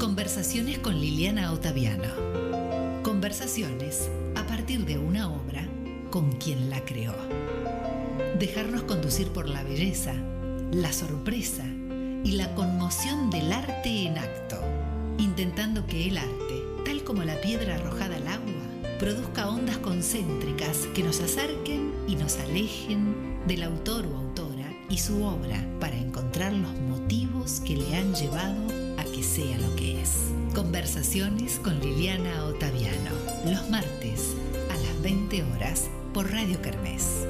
Conversaciones con Liliana Ottaviano. Conversaciones a partir de una obra con quien la creó. Dejarnos conducir por la belleza, la sorpresa y la conmoción del arte en acto, intentando que el arte, tal como la piedra arrojada al agua, produzca ondas concéntricas que nos acerquen y nos alejen del autor o autora y su obra para encontrar los motivos que le han llevado a que sea lo que es. Conversaciones con Liliana Ottaviano, los martes a las 20 horas por Radio Kermés.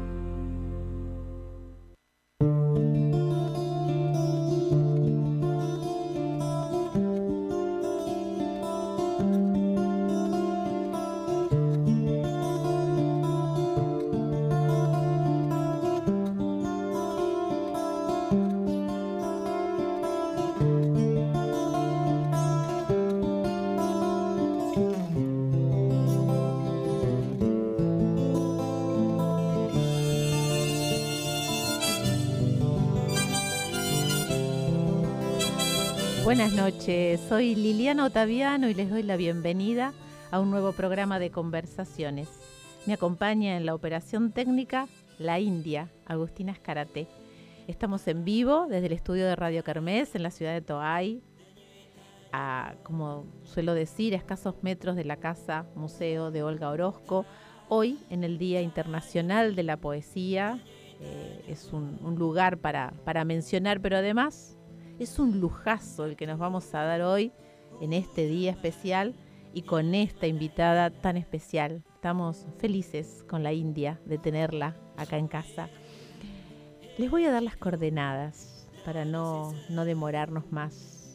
Buenas noches, soy Liliana Ottaviano y les doy la bienvenida a un nuevo programa de conversaciones. Me acompaña en la operación técnica la India, Agustina Escarate. Estamos en vivo desde el estudio de Radio Kermés en la ciudad de Toay, como suelo decir, a escasos metros de la casa museo de Olga Orozco. Hoy, en el Día Internacional de la Poesía, es un lugar para mencionar, pero además es un lujazo el que nos vamos a dar hoy en este día especial y con esta invitada tan especial. Estamos felices con la India de tenerla acá en casa. Les voy a dar las coordenadas para no demorarnos más.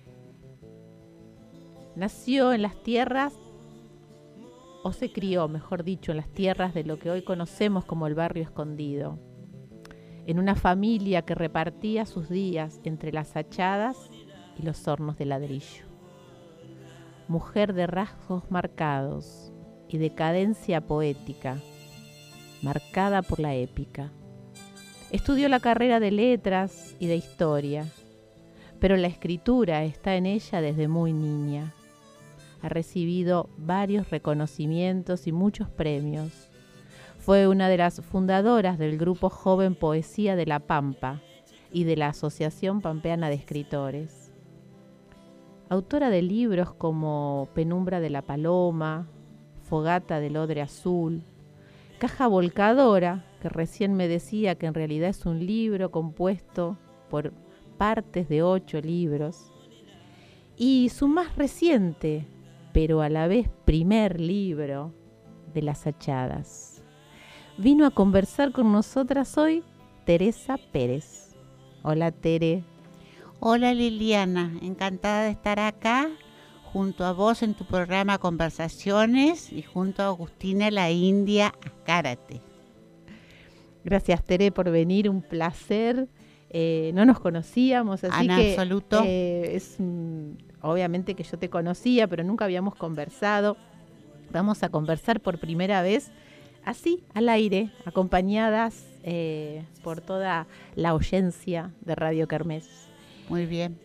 Nació en las tierras, o se crió, mejor dicho, en las tierras de lo que hoy conocemos como el Barrio Escondido, en una familia que repartía sus días entre las achadas y los hornos de ladrillo. Mujer de rasgos marcados y de cadencia poética, marcada por la épica. Estudió la carrera de letras y de historia, pero la escritura está en ella desde muy niña. Ha recibido varios reconocimientos y muchos premios. Fue una de las fundadoras del grupo Joven Poesía de La Pampa y de la Asociación Pampeana de Escritores. Autora de libros como Penumbra de la Paloma, Fogata del Odre Azul, Caja Volcadora, que recién me decía que en realidad es un libro compuesto por partes de 8 libros, y su más reciente, pero a la vez primer libro, de Las Achadas. Vino a conversar con nosotras hoy Teresa Pérez. Hola, Tere. Hola, Liliana. Encantada de estar acá junto a vos en tu programa Conversaciones y junto a Agustina la India Escarate. Gracias, Tere, por venir. Un placer. No nos conocíamos, así que absoluto. Obviamente que yo te conocía, pero nunca habíamos conversado. Vamos a conversar por primera vez así, al aire, acompañadas por toda la audiencia de Radio Kermés. Muy bien.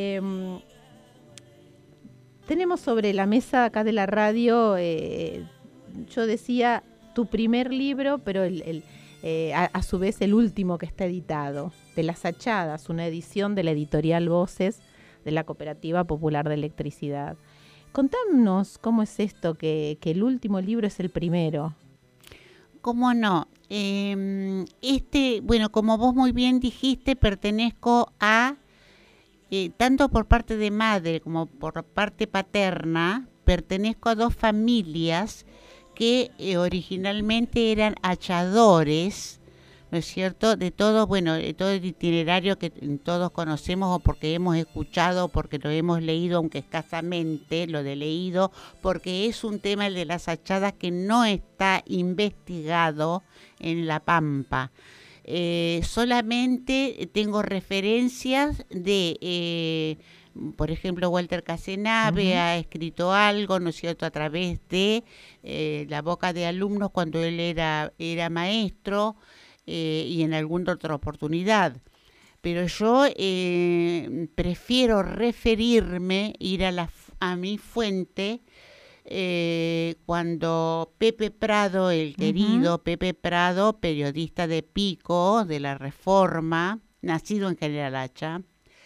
Tenemos sobre la mesa acá de la radio, yo decía, tu primer libro, pero a su vez el último que está editado, de Las Achadas, una edición de la editorial Voces de la Cooperativa Popular de Electricidad. Contanos cómo es esto, que el último libro es el primero. ¿Cómo no? Bueno, como vos muy bien dijiste, pertenezco a, tanto por parte de madre como por parte paterna, pertenezco a 2 familias que originalmente eran achadores, ¿no es cierto? De todo, bueno, de todo el itinerario que todos conocemos o porque hemos escuchado o porque lo hemos leído, aunque escasamente lo de leído, porque es un tema, el de las achadas, que no está investigado en La Pampa. Solamente tengo referencias de, por ejemplo, Walter Casenave ha escrito algo, ¿no es cierto?, a través de la boca de alumnos cuando él era maestro, y en alguna otra oportunidad. pero yo prefiero referirme, ir a mi fuente, cuando Pepe Prado, el querido Pepe Prado, periodista de Pico, de la Reforma, nacido en General Hacha,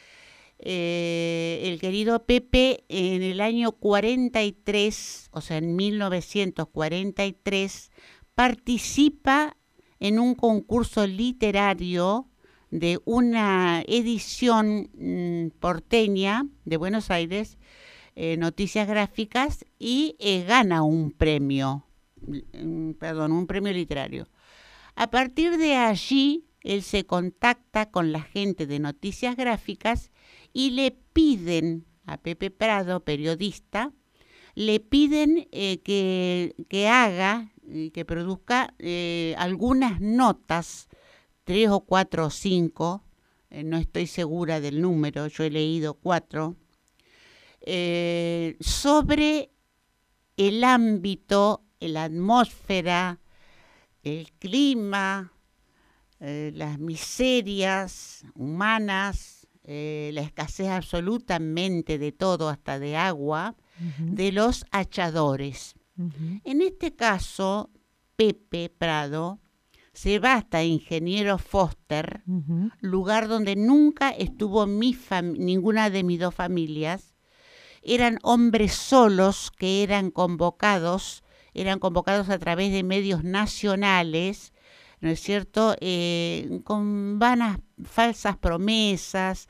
el querido Pepe en el año 43, o sea, en 1943, participa en un concurso literario de una edición porteña de Buenos Aires, Noticias Gráficas, y gana un premio literario. A partir de allí, él se contacta con la gente de Noticias Gráficas y le piden a Pepe Prado, periodista, le piden que haga, que produzca algunas notas, 3 o 4 o 5, no estoy segura del número, yo he leído 4, sobre el ámbito, la atmósfera, el clima, las miserias humanas, la escasez absolutamente de todo, hasta de agua, de los hachadores. En este caso, Pepe Prado se va hasta Ingeniero Foster, lugar donde nunca estuvo ninguna de mis dos familias. Eran hombres solos que eran convocados a través de medios nacionales, ¿no es cierto?, con vanas, falsas promesas,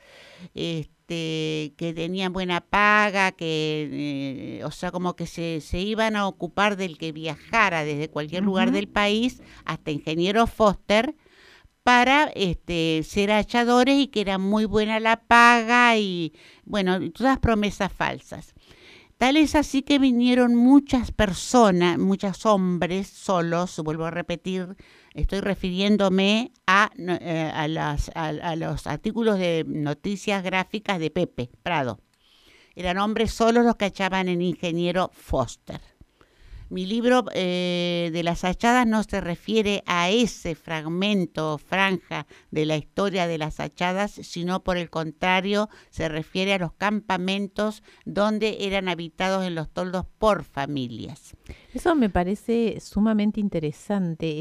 que tenían buena paga, o sea, como que se iban a ocupar del que viajara desde cualquier lugar del país hasta Ingeniero Foster para ser hachadores, y que era muy buena la paga, y bueno, todas promesas falsas. Tal es así que vinieron muchas personas, muchos hombres solos, vuelvo a repetir, estoy refiriéndome a los artículos de Noticias Gráficas de Pepe Prado. Eran hombres solos los que hachaban en Ingeniero Foster. Mi libro de las hachadas no se refiere a ese fragmento, franja de la historia de las hachadas, sino por el contrario, se refiere a los campamentos donde eran habitados en los toldos por familias. Eso me parece sumamente interesante,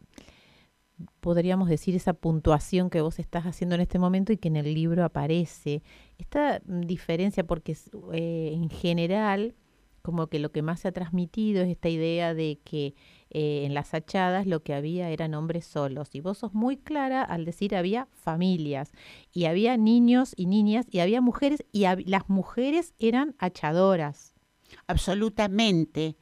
podríamos decir, esa puntuación que vos estás haciendo en este momento y que en el libro aparece. Esta diferencia, porque en general, como que lo que más se ha transmitido es esta idea de que en las hachadas lo que había eran hombres solos. Y vos sos muy clara al decir había familias, y había niños y niñas, y había mujeres, y las mujeres eran hachadoras. Absolutamente.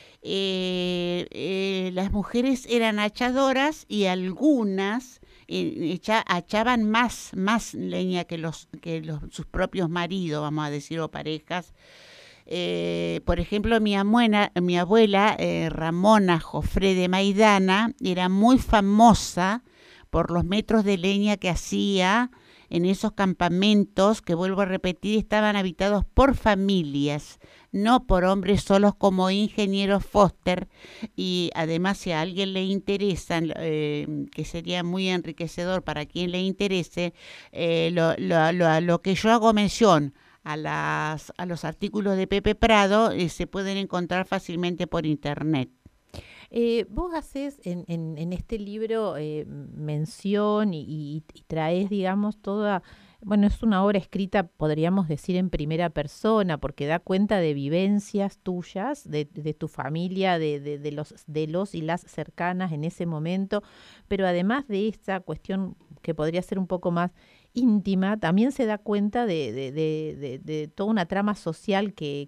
Las mujeres eran hachadoras, y algunas hachaban más leña que sus propios maridos, vamos a decir, o parejas. Por ejemplo, mi abuela Ramona Jofré de Maidana era muy famosa por los metros de leña que hacía en esos campamentos que, vuelvo a repetir, estaban habitados por familias, no por hombres solos como Ingeniero Foster. Y además, si a alguien le interesa, que sería muy enriquecedor para quien le interese, lo que yo hago mención a los artículos de Pepe Prado, se pueden encontrar fácilmente por internet. Vos haces en este libro mención y traes, digamos, toda, bueno, es una obra escrita, podríamos decir, en primera persona, porque da cuenta de vivencias tuyas, de tu familia, de los y las cercanas en ese momento, pero además de esta cuestión que podría ser un poco más íntima, también se da cuenta de toda una trama social que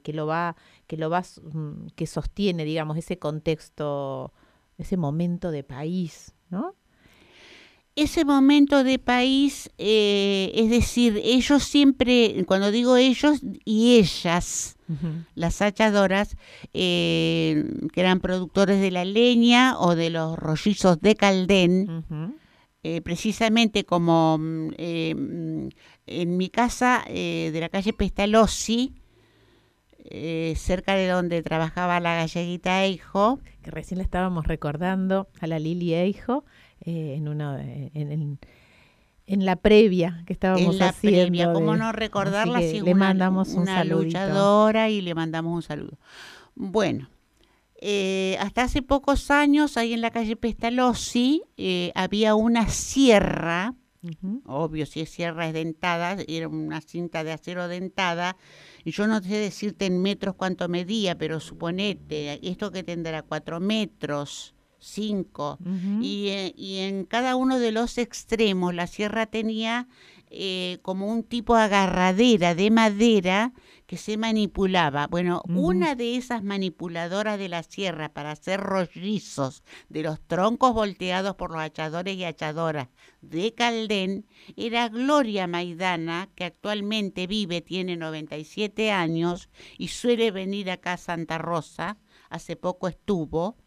sostiene, digamos, ese contexto, ese momento de país, ¿no? Ese momento de país, es decir, ellos siempre, cuando digo ellos y ellas, las hachadoras, que eran productores de la leña o de los rollizos de Caldén, precisamente como en mi casa de la calle Pestalozzi, cerca de donde trabajaba la galleguita Eijo, que recién le estábamos recordando a la Lili Eijo, En la previa que estábamos En la haciendo. previa, ¿cómo no recordarla? Así que Si es le mandamos un una saludito. luchadora y le mandamos un saludo. Bueno, hasta hace pocos años, ahí en la calle Pestalozzi, había una sierra. Ujú. Obvio, si es sierra es dentada, era una cinta de acero dentada, y yo no sé decirte en metros cuánto medía, pero suponete, esto que tendrá 4 metros, 5, Ujú. y en cada uno de los extremos la sierra tenía como un tipo agarradera de madera que se manipulaba. Bueno, Ujú. una de esas manipuladoras de la sierra para hacer rollizos de los troncos volteados por los hachadores y hachadoras de Caldén era Gloria Maidana, que actualmente tiene 97 años y suele venir acá a Santa Rosa. Hace poco estuvo.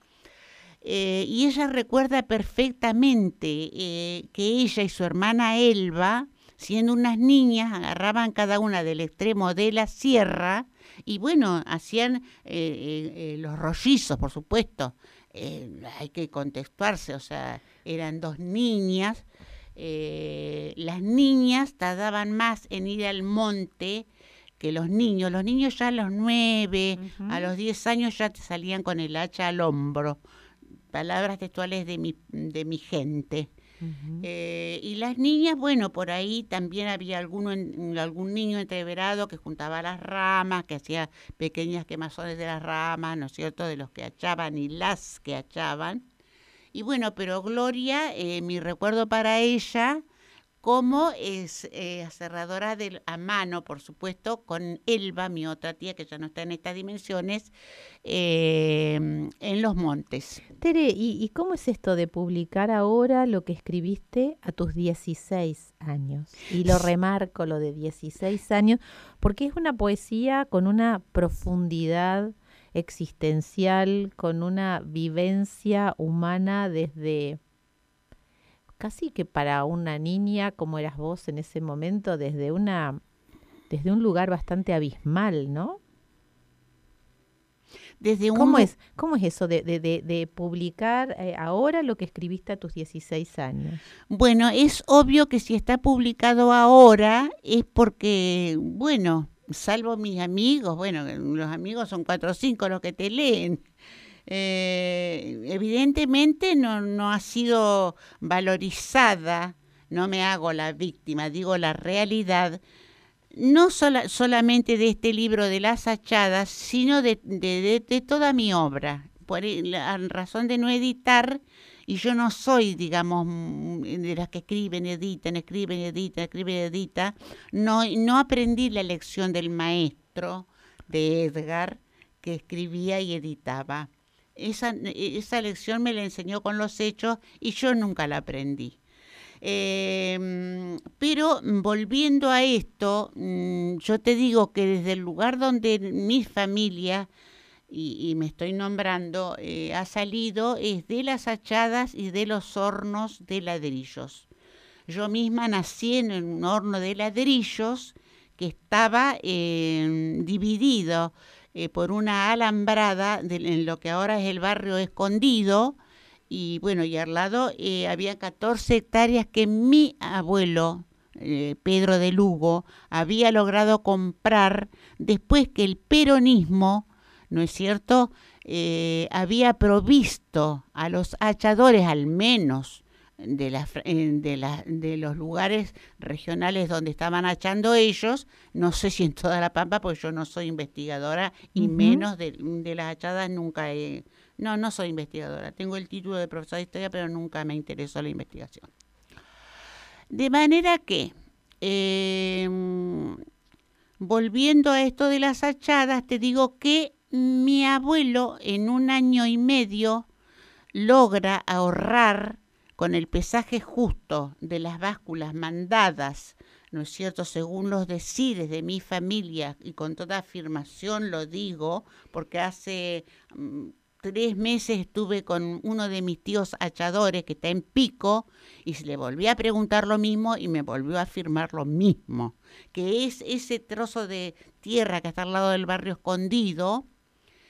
Y ella recuerda perfectamente que ella y su hermana Elba, siendo unas niñas, agarraban cada una del extremo de la sierra y bueno, hacían los rollizos, por supuesto. Hay que contextuarse, o sea, eran 2 niñas. Las niñas tardaban más en ir al monte que los niños. Los niños ya a los 9, Ujú. a los 10 años ya te salían con el hacha al hombro. Palabras textuales de mi gente. Ujú. Y las niñas, bueno, por ahí también había algún niño entreverado que juntaba las ramas, que hacía pequeñas quemazones de las ramas, ¿no es cierto?, de los que hachaban y las que hachaban. Y bueno, pero Gloria, mi recuerdo para ella, como es aserradora a mano, por supuesto, con Elba, mi otra tía, que ya no está en estas dimensiones, en los montes. Tere, ¿y cómo es esto de publicar ahora lo que escribiste a tus 16 años? Y lo remarco, lo de 16 años, porque es una poesía con una profundidad existencial, con una vivencia humana desde casi que para una niña como eras vos en ese momento, desde un lugar bastante abismal, ¿no? Desde ¿Cómo es eso de publicar ahora lo que escribiste a tus 16 años? Bueno, es obvio que si está publicado ahora es porque, bueno, salvo mis amigos, bueno, los amigos son 4 o 5 los que te leen. Evidentemente no ha sido valorizada, no me hago la víctima, digo la realidad, no solamente de este libro de las hachadas, sino de toda mi obra, por la razón de no editar, y yo no soy, digamos, de las que escriben, editan, no aprendí la lección del maestro de Edgar, que escribía y editaba. Esa lección me la enseñó con los hechos y yo nunca la aprendí. Pero volviendo a esto, yo te digo que desde el lugar donde mi familia, y me estoy nombrando, ha salido, es de las hachadas y de los hornos de ladrillos. Yo misma nací en un horno de ladrillos que estaba dividido por una alambrada en lo que ahora es el barrio Escondido, y bueno, y al lado había 14 hectáreas que mi abuelo, Pedro de Lugo, había logrado comprar después que el peronismo, ¿no es cierto?, había provisto a los hachadores, al menos de los lugares regionales donde estaban hachando ellos, no sé si en toda La Pampa, porque yo no soy investigadora y menos de las hachadas nunca no soy investigadora. Tengo el título de profesora de historia, pero nunca me interesó la investigación. De manera que, volviendo a esto de las hachadas, te digo que mi abuelo en 1 año y medio logra ahorrar con el pesaje justo de las básculas mandadas, ¿no es cierto?, según los decires de mi familia, y con toda afirmación lo digo, porque hace 3 meses estuve con uno de mis tíos hachadores que está en Pico y le volví a preguntar lo mismo y me volvió a afirmar lo mismo, que es ese trozo de tierra que está al lado del barrio Escondido,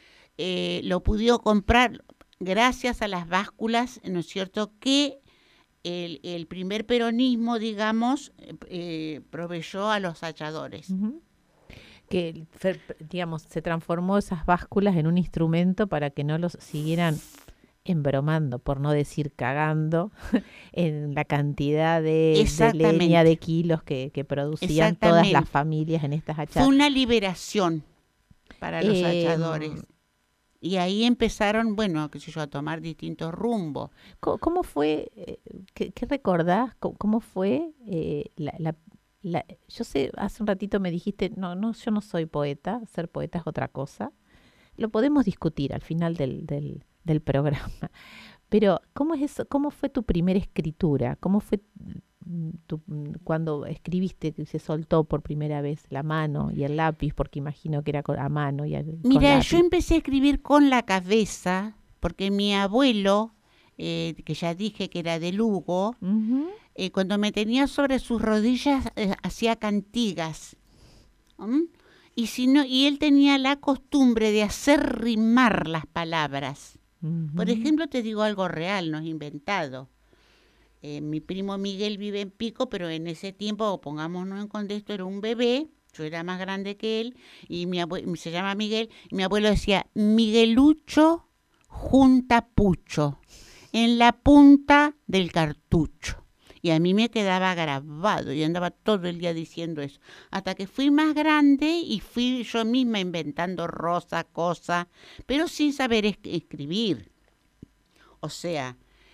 lo pudo comprar gracias a las básculas, ¿no es cierto?, que el primer peronismo, digamos, proveyó a los hachadores. Que, digamos, se transformó esas básculas en un instrumento para que no los siguieran embromando, por no decir cagando, en la cantidad de leña, de kilos que producían todas las familias en estas hachadas. Fue una liberación para los hachadores. Y ahí empezaron, bueno, qué sé yo, a tomar distintos rumbos. ¿Cómo fue, qué recordás? ¿Cómo fue yo sé, hace un ratito me dijiste, no, yo no soy poeta, ser poeta es otra cosa. Lo podemos discutir al final del programa. Pero, ¿cómo es eso? ¿Cómo fue tu primera escritura? ¿Cómo fue cuando escribiste, que se soltó por primera vez la mano y el lápiz? Porque imagino que era a mano y Mira, yo empecé a escribir con la cabeza, porque mi abuelo, que ya dije que era de Lugo, cuando me tenía sobre sus rodillas hacía cantigas. Y él tenía la costumbre de hacer rimar las palabras. Por ejemplo, te digo algo real, no es inventado. Mi primo Miguel vive en Pico, pero en ese tiempo, pongámonos en contexto, era un bebé, yo era más grande que él, y se llama Miguel, y mi abuelo decía, Miguelucho junta pucho, en la punta del cartucho. Y a mí me quedaba grabado y andaba todo el día diciendo eso. Hasta que fui más grande y fui yo misma inventando cosas, pero sin saber escribir. O sea...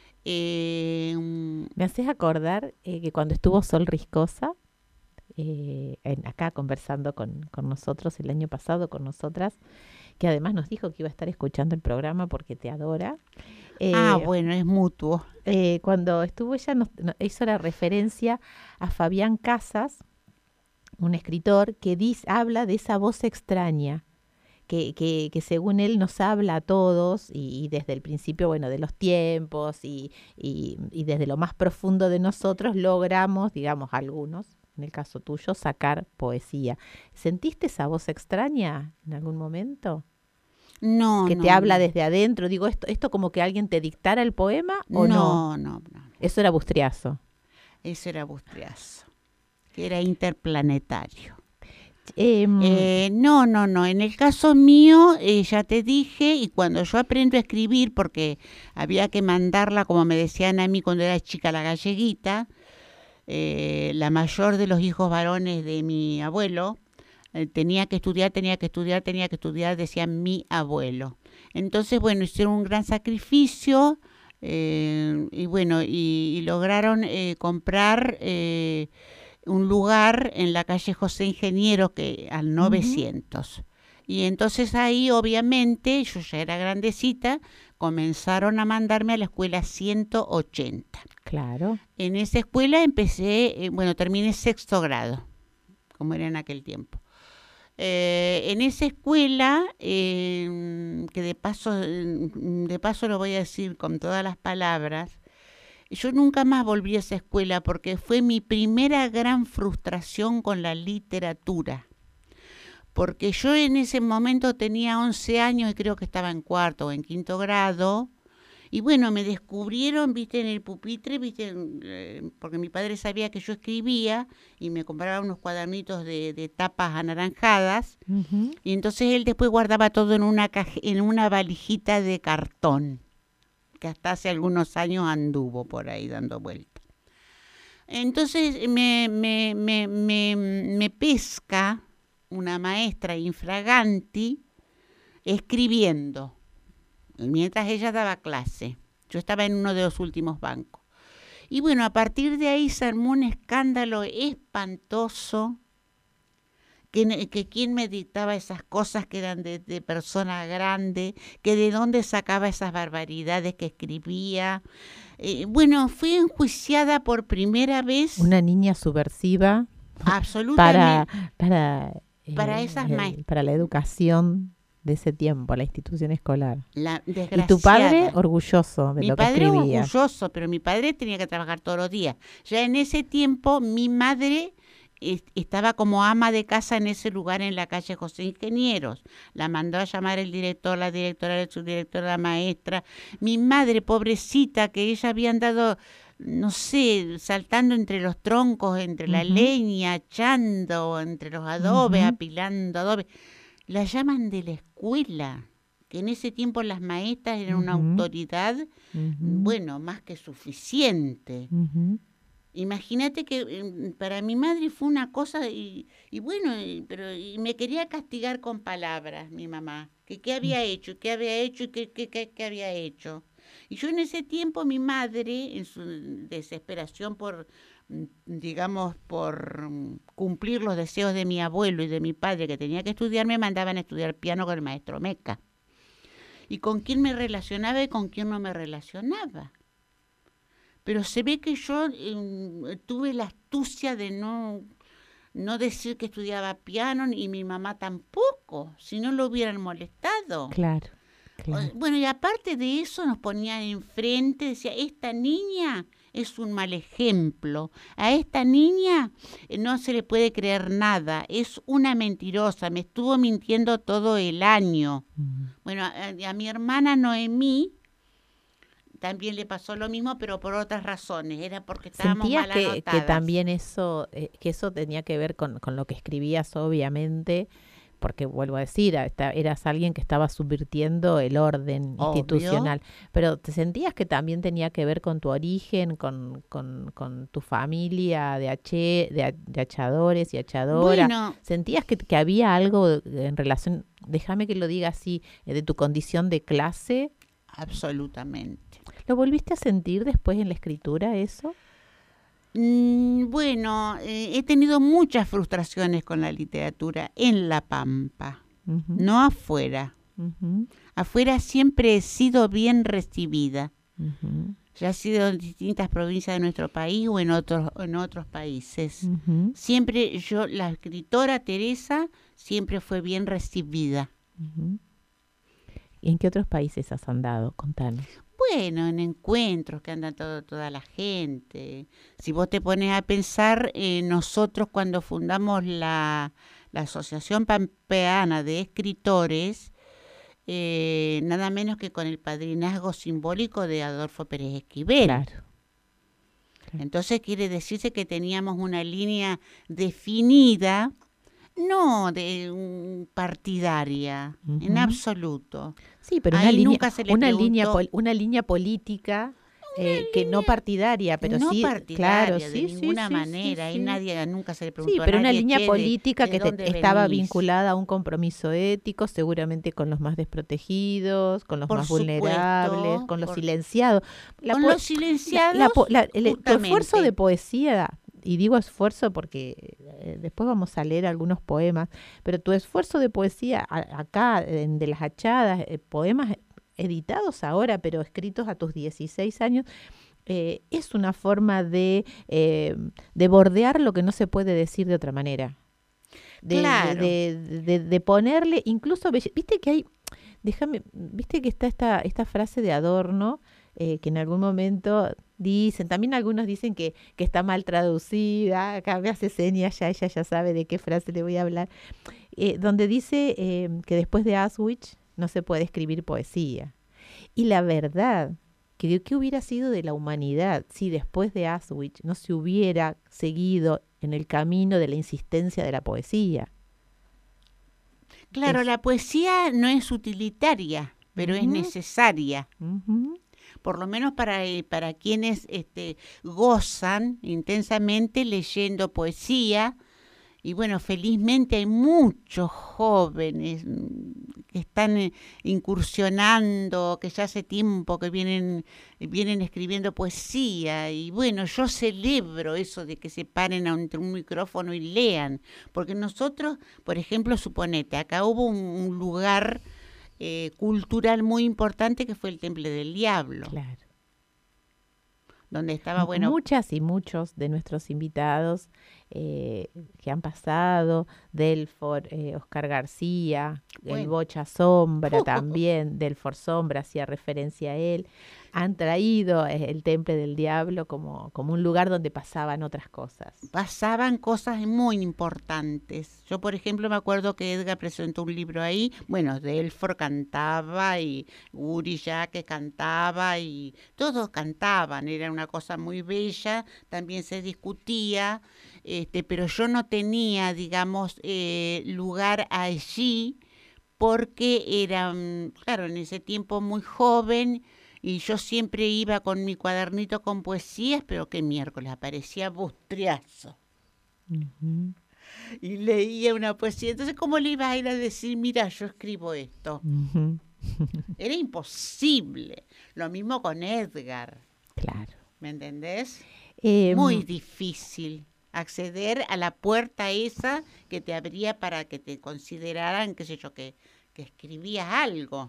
Me haces acordar que cuando estuvo Sol Riscosa, acá conversando con nosotros el año pasado, con nosotras, que además nos dijo que iba a estar escuchando el programa porque te adora. Bueno, es mutuo. Cuando estuvo ella nos hizo la referencia a Fabián Casas, un escritor que habla de esa voz extraña que según él nos habla a todos y desde el principio, bueno, de los tiempos y desde lo más profundo de nosotros logramos, digamos, algunos, en el caso tuyo, sacar poesía. ¿Sentiste esa voz extraña en algún momento? No, que te habla desde adentro. Digo, esto como que alguien te dictara el poema o no. No. Eso era Bustriazo. Eso era Bustriazo, que era interplanetario. No. En el caso mío, ya te dije, y cuando yo aprendo a escribir, porque había que mandarla, como me decían a mí cuando era chica, la galleguita, la mayor de los hijos varones de mi abuelo, tenía que estudiar, decía mi abuelo. Entonces, bueno, hicieron un gran sacrificio y bueno, y lograron comprar un lugar en la calle José Ingeniero, que al 900. Y entonces ahí, obviamente, yo ya era grandecita, comenzaron a mandarme a la escuela 180. Claro. En esa escuela empecé, terminé 6º grado, como era en aquel tiempo. En esa escuela, que de paso lo voy a decir con todas las palabras, yo nunca más volví a esa escuela porque fue mi primera gran frustración con la literatura. Porque yo en ese momento tenía 11 años y creo que estaba en 4º o en 5º grado. Y bueno, me descubrieron, viste, en el pupitre, viste, porque mi padre sabía que yo escribía y me compraba unos cuadernitos de tapas anaranjadas. Y entonces él después guardaba todo en una valijita de cartón, que hasta hace algunos años anduvo por ahí dando vueltas. Entonces me pesca una maestra infraganti escribiendo, mientras ella daba clase. Yo estaba en uno de los últimos bancos. Y bueno, a partir de ahí se armó un escándalo espantoso, que quién me dictaba esas cosas que eran de persona grande, que de dónde sacaba esas barbaridades que escribía. Bueno, fui enjuiciada por primera vez. Una niña subversiva. Absolutamente. Para esas maestras. Para la educación de ese tiempo, la institución escolar. Desgraciada. Y tu padre orgulloso de lo que escribía. Mi padre orgulloso, pero mi padre tenía que trabajar todos los días. Ya en ese tiempo mi madre estaba como ama de casa en ese lugar en la calle José Ingenieros. La mandó a llamar el director, la directora, el subdirector, la maestra. Mi madre, pobrecita, que ella había andado no sé, saltando entre los troncos, entre la leña, echando, entre los adobes, apilando adobes. La llaman de la escuela, que en ese tiempo las maestras eran una autoridad, bueno, más que suficiente. Imagínate que para mi madre fue una cosa, y bueno, pero me quería castigar con palabras, mi mamá, que qué había hecho, qué había hecho y qué había hecho. Y yo en ese tiempo, mi madre, en su desesperación por, digamos, por cumplir los deseos de mi abuelo y de mi padre, que tenía que estudiar, me mandaban a estudiar piano con el maestro Meca. Y con quién me relacionaba y con quién no me relacionaba. Pero se ve que yo tuve la astucia de no decir que estudiaba piano, y mi mamá tampoco, si no lo hubieran molestado. Claro. Bueno, y aparte de eso nos ponían enfrente, decía, esta niña es un mal ejemplo, a esta niña no se le puede creer nada, es una mentirosa, me estuvo mintiendo todo el año. Bueno, a mi hermana Noemí también le pasó lo mismo, pero por otras razones, era porque estábamos mal anotadas. Que también eso, que eso tenía que ver con lo que escribías, obviamente, porque vuelvo a decir, eras alguien que estaba subvirtiendo el orden institucional, pero ¿te sentías que también tenía que ver con tu origen, con tu familia de achadores y achadoras? Bueno, ¿sentías que había algo en relación, déjame que lo diga así, de tu condición de clase? Absolutamente. ¿Lo volviste a sentir después en la escritura eso? Bueno, he tenido muchas frustraciones con la literatura en La Pampa, no afuera. Afuera siempre he sido bien recibida, ya ha sido en distintas provincias de nuestro país o en otros países. Siempre la escritora Teresa siempre fue bien recibida. ¿Y en qué otros países has andado? Contanos. Bueno, en encuentros que anda toda la gente. Si vos te pones a pensar, nosotros cuando fundamos la Asociación Pampeana de Escritores, nada menos que con el padrinazgo simbólico de Adolfo Pérez Esquivel. Claro. Entonces quiere decirse que teníamos una línea definida, no de partidaria, en absoluto. Sí, pero Ahí una línea política que no partidaria, pero no sí, partidaria, claro, de sí, ninguna sí, manera. sí, Ahí sí. nunca se le preguntó a pero una nadie, línea "Che, política ¿de que dónde estaba venís?". vinculada a un compromiso ético, seguramente con los más desprotegidos, con los Por más supuesto, vulnerables, con los silenciados. Con los silenciados, Tu esfuerzo de poesía, y digo esfuerzo porque después vamos a leer algunos poemas, pero tu esfuerzo de poesía acá, de las Achadas, poemas editados ahora, pero escritos a tus 16 años, es una forma de bordear lo que no se puede decir de otra manera. Claro. De ponerle, incluso, viste que hay, viste que está esta frase de Adorno, que en algún momento dicen, también algunos dicen que está mal traducida, acá me hace señas, ella ya sabe de qué frase le voy a hablar, donde dice que después de Auschwitz no se puede escribir poesía. Y la verdad, ¿qué hubiera sido de la humanidad si después de Auschwitz no se hubiera seguido en el camino de la insistencia de la poesía? Claro, la poesía no es utilitaria, pero es necesaria. Por lo menos para quienes gozan intensamente leyendo poesía. Y bueno, felizmente hay muchos jóvenes que están incursionando, que ya hace tiempo que vienen escribiendo poesía. Y bueno, yo celebro eso de que se paren ante un micrófono y lean. Porque nosotros, por ejemplo, suponete, acá hubo un lugar cultural muy importante que fue el Temple del Diablo. Claro. Donde estaba, bueno... Muchas y muchos de nuestros invitados que han pasado, Delfor, Oscar García, Bueno. el Bocha Sombra también, Delfor Sombra hacía referencia a él, han traído el Temple del Diablo como un lugar donde pasaban otras cosas. Pasaban cosas muy importantes. Yo, por ejemplo, me acuerdo que Edgar presentó un libro ahí, bueno, Delfor cantaba y Uri que cantaba y todos cantaban, era una cosa muy bella, también se discutía, pero yo no tenía, digamos, lugar allí porque era, claro, en ese tiempo muy joven y yo siempre iba con mi cuadernito con poesías, pero que miércoles aparecía Bustriazo Ujú, y leía una poesía. Entonces, ¿cómo le ibas a ir a decir, mira, yo escribo esto? ujú. Era imposible. Lo mismo con Edgar, Claro. ¿me entendés? Em, Muy difícil acceder a la puerta esa que te abría para que te consideraran, qué sé yo, que escribías algo.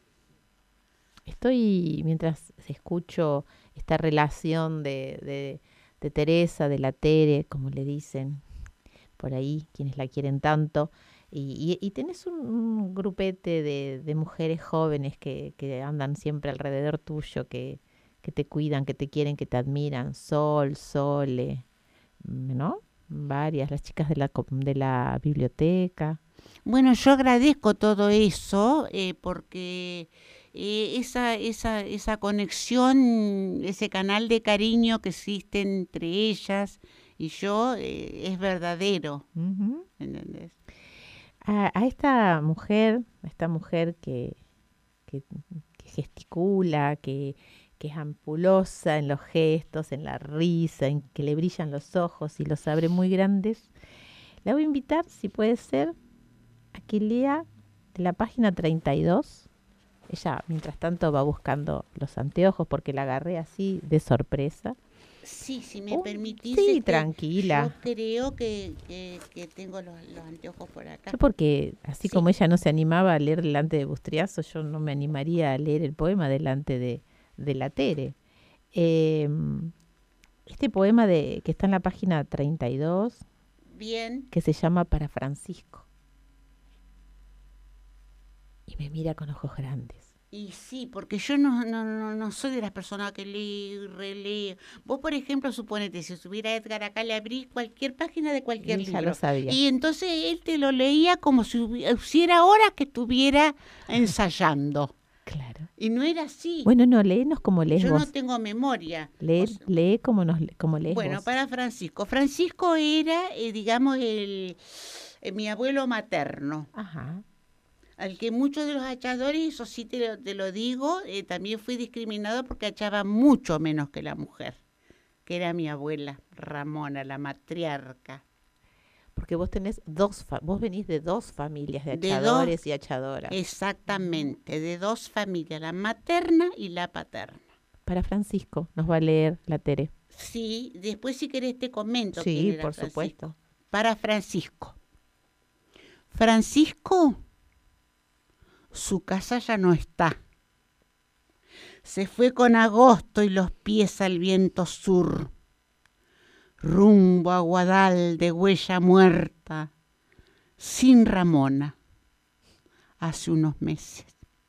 Estoy, mientras escucho esta relación de Teresa, de la Tere, como le dicen por ahí, quienes la quieren tanto, y tenés un grupete de mujeres jóvenes que andan siempre alrededor tuyo, que te cuidan, que te quieren, que te admiran, Sol, Sole, ¿no? Varias, las chicas de la biblioteca. Bueno, yo agradezco todo eso porque esa conexión, ese canal de cariño que existe entre ellas y yo es verdadero, Ujú. ¿entendés? A esta mujer que, que gesticula, que es ampulosa en los gestos, en la risa, en que le brillan los ojos y los abre muy grandes, la voy a invitar, si puede ser, a que lea de la página 32. Ella, mientras tanto, va buscando los anteojos porque la agarré así de sorpresa. Sí, si me permitís, Sí, tranquila. yo creo que tengo los anteojos por acá. Yo porque, así Sí. como ella no se animaba a leer delante de Bustriazo, yo no me animaría a leer el poema delante de la Tere. Eh, este poema que está en la página 32, Bien. que se llama Para Francisco. Y me mira con ojos grandes. Y sí, porque yo no soy de las personas que lee y relee. Vos, por ejemplo, suponete, si estuviera Edgar acá, le abrís cualquier página de cualquier Y ya libro. lo sabía. Y entonces él te lo leía como si hiciera horas que estuviera ensayando. Claro. Y no era así. Bueno, no, léenos como lees Yo vos. no tengo memoria. Lee como lees Bueno, vos. para Francisco. Francisco era, digamos, mi abuelo materno. Ajá. Al que muchos de los hachadores, eso sí te lo digo, también fui discriminado porque hachaba mucho menos que la mujer, que era mi abuela Ramona, la matriarca. Porque vos tenés vos venís de dos familias de De hachadores dos, y hachadoras. exactamente, de dos familias, la materna y la paterna. Para Francisco, nos va a leer la Tere. Sí, después si querés te comento quién Sí, era por Francisco. supuesto. Para Francisco. Francisco, su casa ya no está. Se fue con agosto y los pies al viento sur, rumbo a Guadal de huella muerta, sin Ramona, hace unos meses.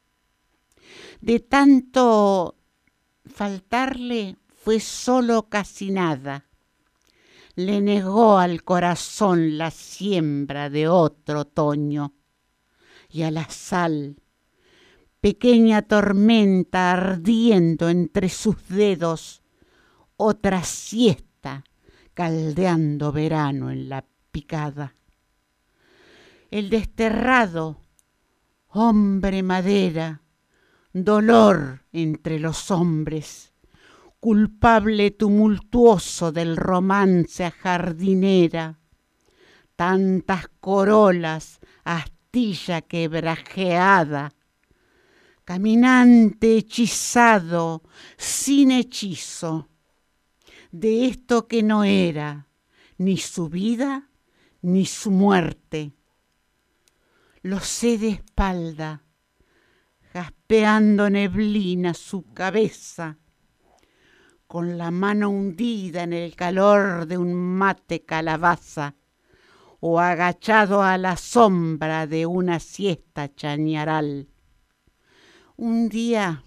De tanto faltarle fue solo casi nada. Le negó al corazón la siembra de otro otoño y a la sal, pequeña tormenta ardiendo entre sus dedos, otra siesta caldeando verano en la picada. El desterrado, hombre madera, dolor entre los hombres, culpable tumultuoso del romance a jardinera, tantas corolas, astilla quebrajeada, caminante hechizado, sin hechizo, de esto que no era ni su vida ni su muerte. Lo sé de espalda, jaspeando neblina su cabeza, con la mano hundida en el calor de un mate calabaza, o agachado a la sombra de una siesta chañaral. Un día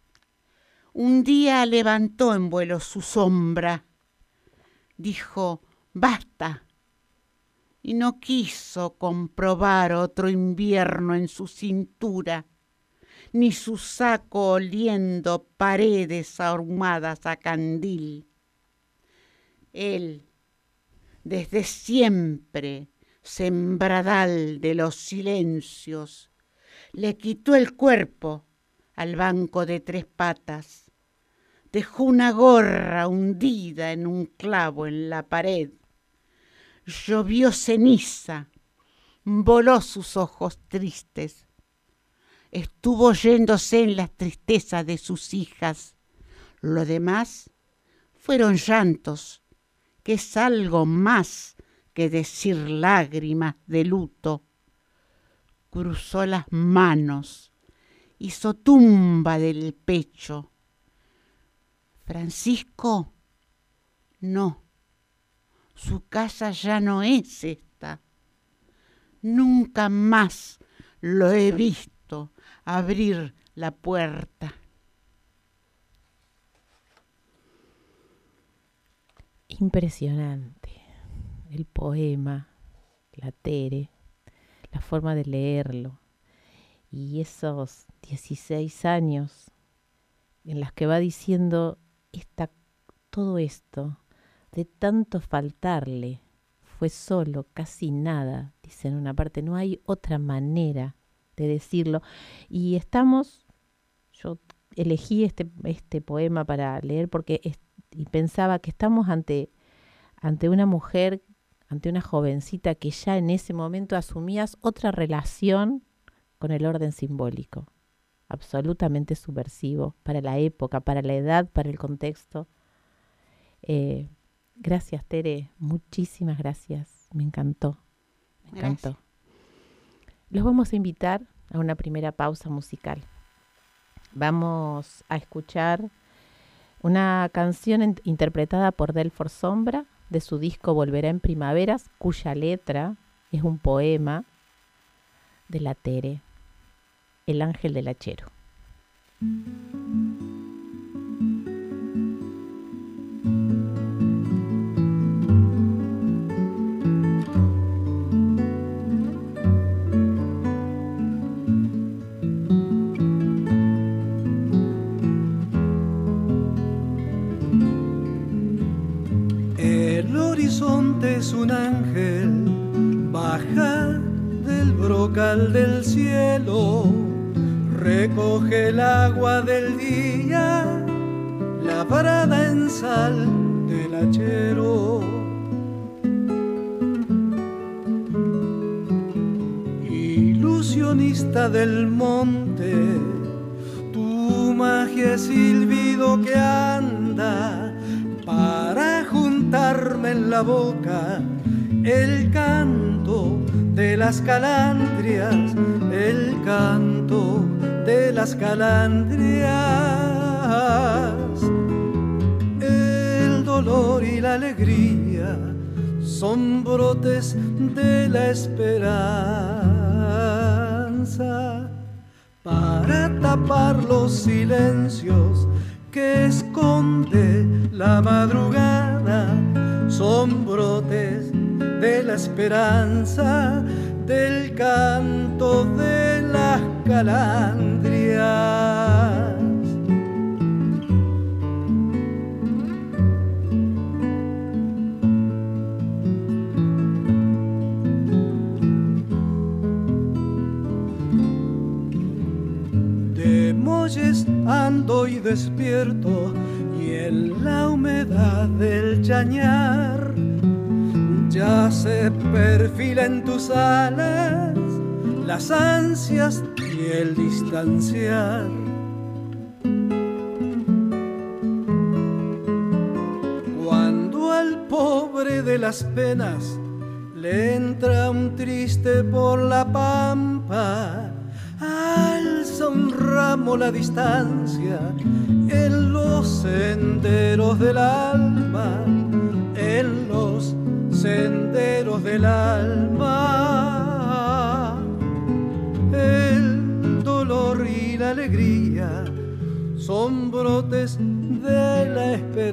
levantó en vuelo su sombra, dijo basta, y no quiso comprobar otro invierno en su cintura, ni su saco oliendo paredes ahumadas a candil. Él, desde siempre, sembradal de los silencios, le quitó el cuerpo al banco de 3 patas, dejó una gorra hundida en un clavo en la pared, llovió ceniza, voló sus ojos tristes, estuvo yéndose en las tristezas de sus hijas. Lo demás fueron llantos, que es algo más que decir lágrimas de luto. Cruzó las manos, hizo tumba del pecho. Francisco, no, su casa ya no es esta. Nunca más lo he visto abrir la puerta. Impresionante el poema, la Tere, la forma de leerlo y esos 16 años en las que va diciendo todo esto, de tanto faltarle, fue solo, casi nada, dice en una parte, no hay otra manera de decirlo. Y yo elegí este poema para leer porque y pensaba que estamos ante una mujer, ante una jovencita que ya en ese momento asumías otra relación con el orden simbólico, absolutamente subversivo para la época, para la edad, para el contexto. Gracias, Tere, muchísimas gracias, me encantó, me encantó. Gracias. Los vamos a invitar a una primera pausa musical. Vamos a escuchar una canción interpretada por Delfor Sombra de su disco Volverá en Primaveras, cuya letra es un poema de la Tere, El Ángel del Hachero. Es un ángel, baja del brocal del cielo, recoge el agua del día, labrada en sal del hachero. Ilusionista del monte, tu magia es silbido que anda para juntarme en la boca el canto de las calandrias, el canto de las calandrias. El dolor y la alegría son brotes de la esperanza para tapar los silencios que esconde la madrugada, son brotes de la esperanza, del canto de las calandrias. De molles ando y despierto, y en la humedad del chañar ya se perfila en tus alas las ansias y el distanciar. Cuando al pobre de las penas le entra un triste por la pampa, alza un ramo la distancia en los senderos del alma, en los senderos del alma. El dolor y la alegría son brotes de la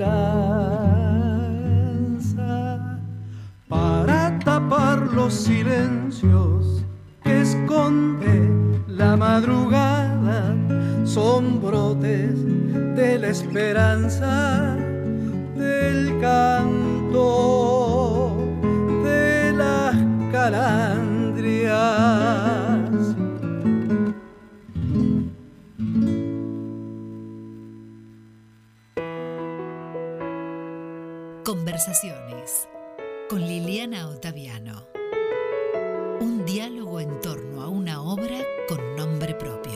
esperanza para tapar los silencios que esconde la madrugada. Son brotes de la esperanza, del canto de las calandrias. Conversaciones con Liliana Ottaviano. Un diálogo en torno a una obra con nombre propio.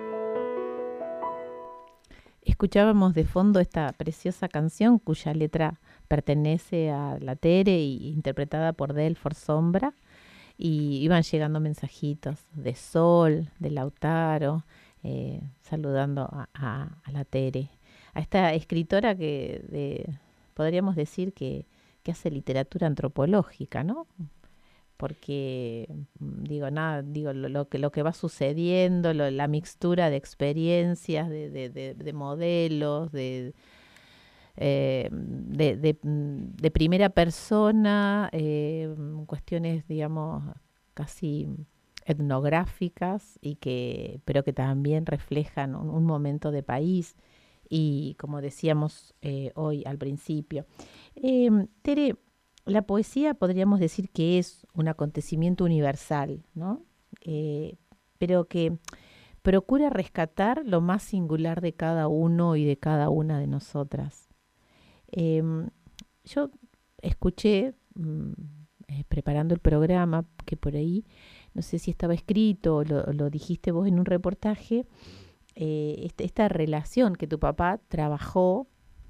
Escuchábamos de fondo esta preciosa canción cuya letra pertenece a la Tere y interpretada por Delfor Sombra, y iban llegando mensajitos de Sol, de Lautaro, saludando a la Tere, a esta escritora que podríamos decir que hace literatura antropológica, ¿no? Porque lo que va sucediendo, la mixtura de experiencias, de modelos, de primera persona, cuestiones, digamos, casi etnográficas, pero que también reflejan un momento de país. Y como decíamos hoy al principio, Tere, la poesía podríamos decir que es un acontecimiento universal, ¿no? Pero que procura rescatar lo más singular de cada uno y de cada una de nosotras. Yo escuché, preparando el programa, que por ahí, no sé si estaba escrito o lo dijiste vos en un reportaje, esta relación que tu papá trabajaba